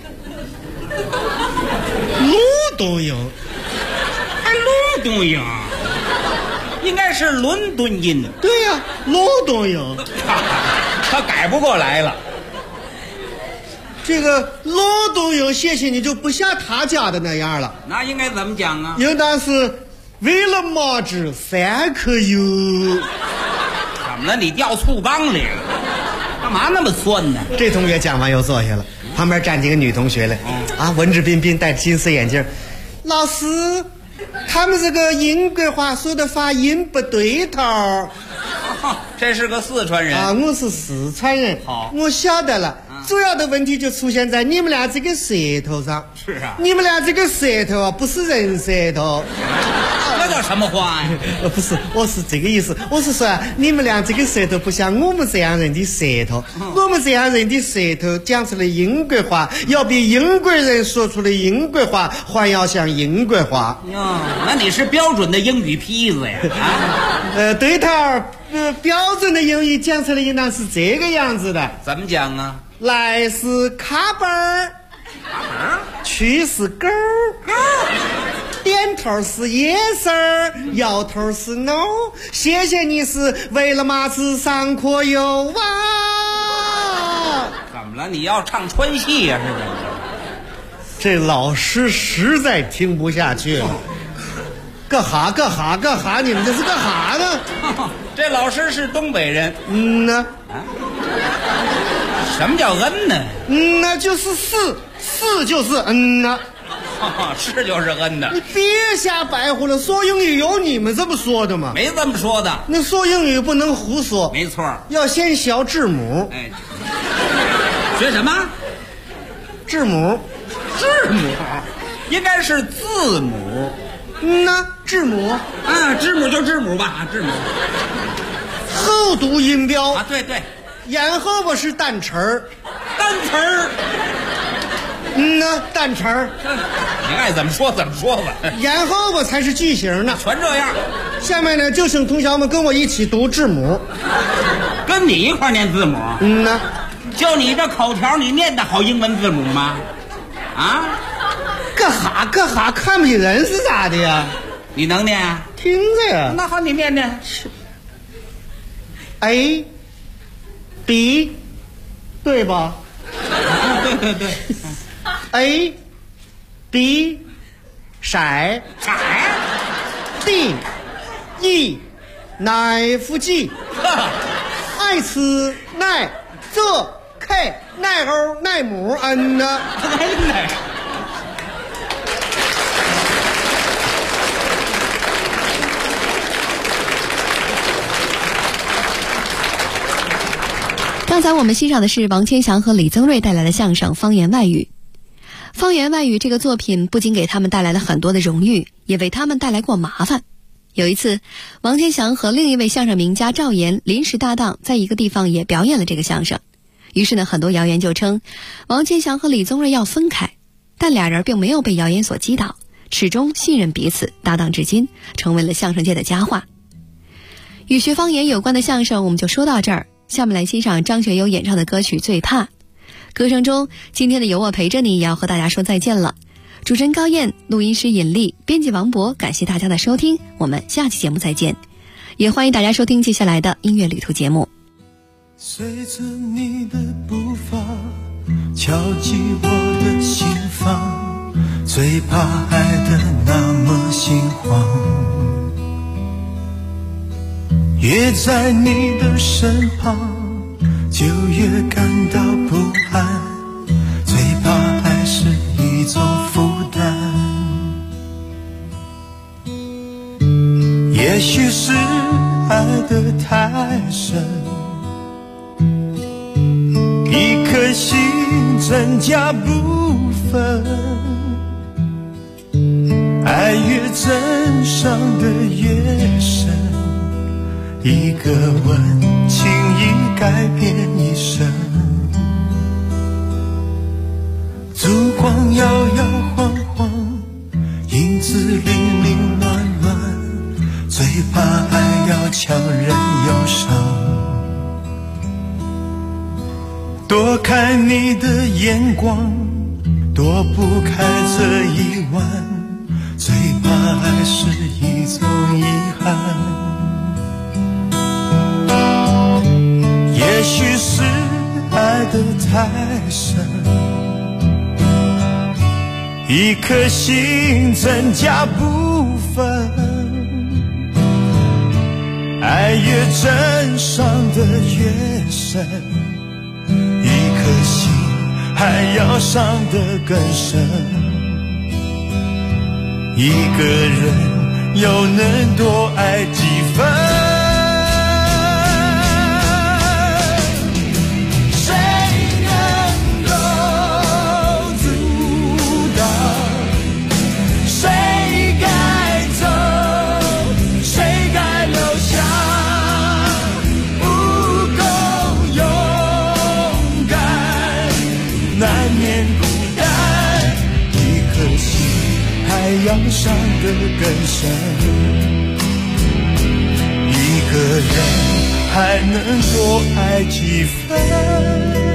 隆冬音。 还隆冬音？应该是伦敦音。 对呀，隆冬音。 他改不过来了。 这个隆冬音写起你就不像他家的那样了。 那应该怎么讲啊？ 应当是为了麻子3颗油。 怎么了？你掉醋缸里了？干嘛那么酸呢？ 这同学讲完又坐下了，旁边站几个女同学来，文质彬彬，戴着金丝眼镜。老师，他们这个英国话说的发音不对头。 这是个四川人啊，我是四川人。 好， 我晓得了。主要的问题就出现在你们俩这个舌头上。 是啊， 你们俩这个舌头啊，不是人舌头。 那叫什么话呀？ 不是，我是这个意思。我是说你们俩这个舌头不像我们这样人的舌头。我们这样人的舌头讲出来英国话，要比英国人说出来英国话还要像英国话。 那你是标准的英语坯子呀？ 对头。标准的英语讲出来应当是这个样子的。 怎么讲啊？ 来是卡本儿，去是勾勾，点头是 yes， 摇头是 no， 谢谢你是为了麻子3颗油啊！ 怎么了？你要唱川戏呀？是不是？ 这老师实在听不下去了。干哈？你们这是干哈呢？ 这老师是东北人。 呢？ 什么叫呢？ 那就是是就是呢。 是就是呢。 你别瞎白活了，说英语有你们这么说的吗？ 没这么说的。 那说英语不能胡说。 没错， 要先学字母。 哎，学什么？ 字母应该是字母。 那字母啊，字母就字母吧，字母。 后读音标啊，对， 咽后边是单词儿，单词儿。 你爱怎么说怎么说吧。 咽后边才是句型呢， 全这样。 下面呢，就请同学们跟我一起读字母， 跟你一块念字母。就你这口条，你念得好英文字母吗？啊？ 干哈看不起人是咋的呀？ 你能念啊？ 听着呀。 那好，你念念。 A B 对吧？ 对。 A B 色 D E 奶夫 G 爱吃奶这 K 奶猴奶母呢。 刚才我们欣赏的是王千祥和李增瑞带来的相声《方言外语》。《方言外语》这个作品不仅给他们带来了很多的荣誉，也为他们带来过麻烦。有一次，王千祥和另一位相声名家赵岩临时搭档，在一个地方也表演了这个相声。于是呢，很多谣言就称王千祥和李增瑞要分开，但俩人并没有被谣言所击倒，始终信任彼此，搭档至今，成为了相声界的佳话。与学方言有关的相声我们就说到这儿。下面来欣赏张学友演唱的歌曲《最怕》。歌声中，今天的有我陪着你也要和大家说再见了。主持人高燕，录音师尹丽，编辑王博，感谢大家的收听，我们下期节目再见。也欢迎大家收听接下来的音乐旅途节目。 随着你的步伐敲击我的心房，最怕爱的那么心慌，越在你的身旁就越感到不安，最怕爱是一种负担，也许是爱得太深，一颗心真假不分，爱越真，伤得越深，一个吻轻易改变一生，烛光摇摇晃晃，影子零零乱乱，最最怕爱要强人忧伤。躲开你的眼光，躲不开这一晚，最怕爱是一种遗憾。也许是爱得太深，一颗心增加部分，爱越真，伤得越深，一颗心还要伤得更深，一个人又能多爱几分？要伤得更深，一个人还能多爱几分？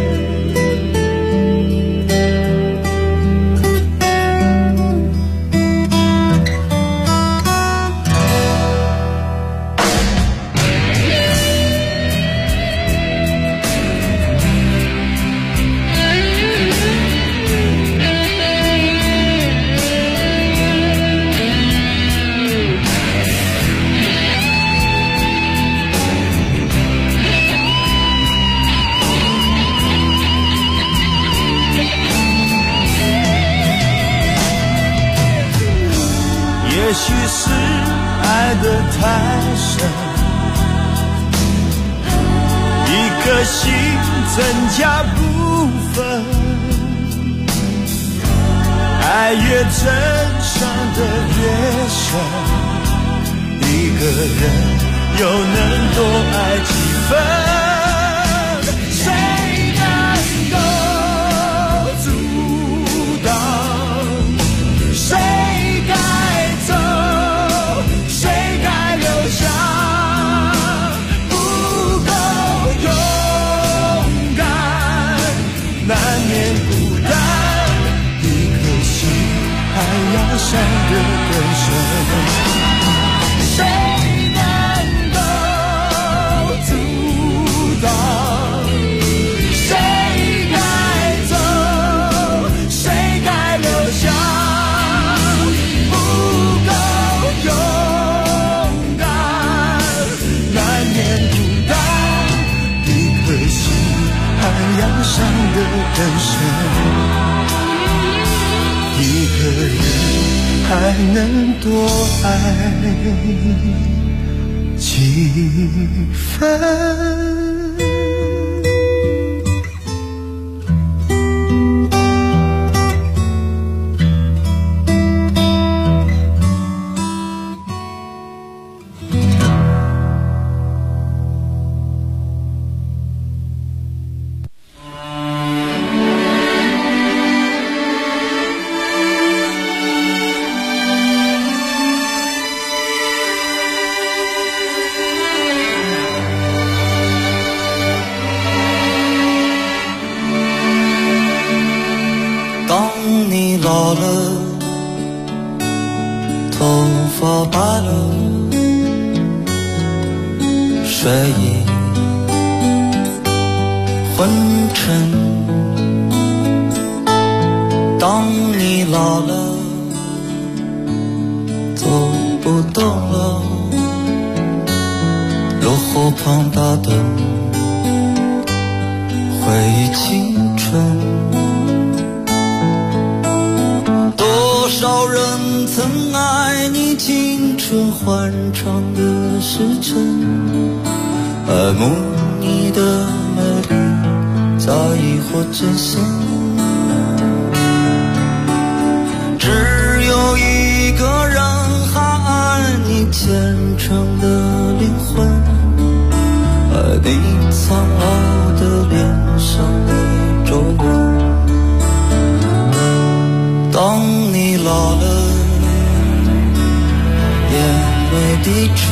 也许是爱得太深，一颗心增加部分，爱越真，伤得越深，一个人又能多爱几分？谁能够阻挡？谁该走，谁该留下？不够勇敢，难免孤单，一颗心还要伤得更深。谁能够阻挡？谁该走，谁该留下？不够勇敢，难免孤单，一颗心还要伤得更深。一个人还能多爱几分？ 老了，头发白了，睡意昏沉。当你老了，走不动了，落后庞大的回忆青春。多少人曾爱你青春欢畅的时辰，爱慕你的美丽，在意或真心。只有一个人还爱你虔诚的灵魂，爱你苍老的脸上的皱纹。当你老了，眼眉低里吹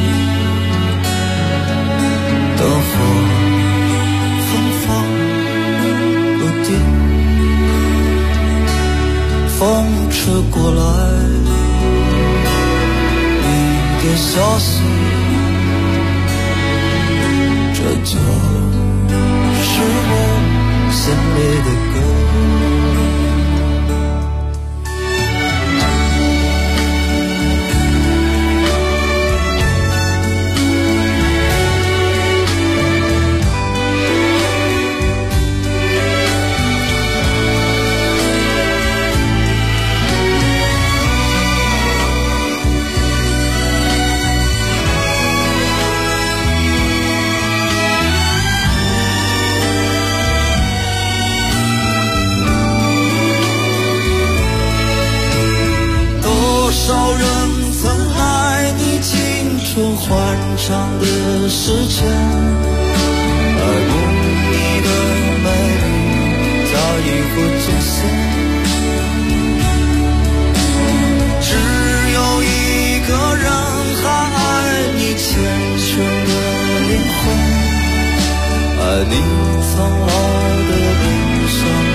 的风风放不定，风吹过来你的消息，这就是我心里的歌。欢唱的时间，爱不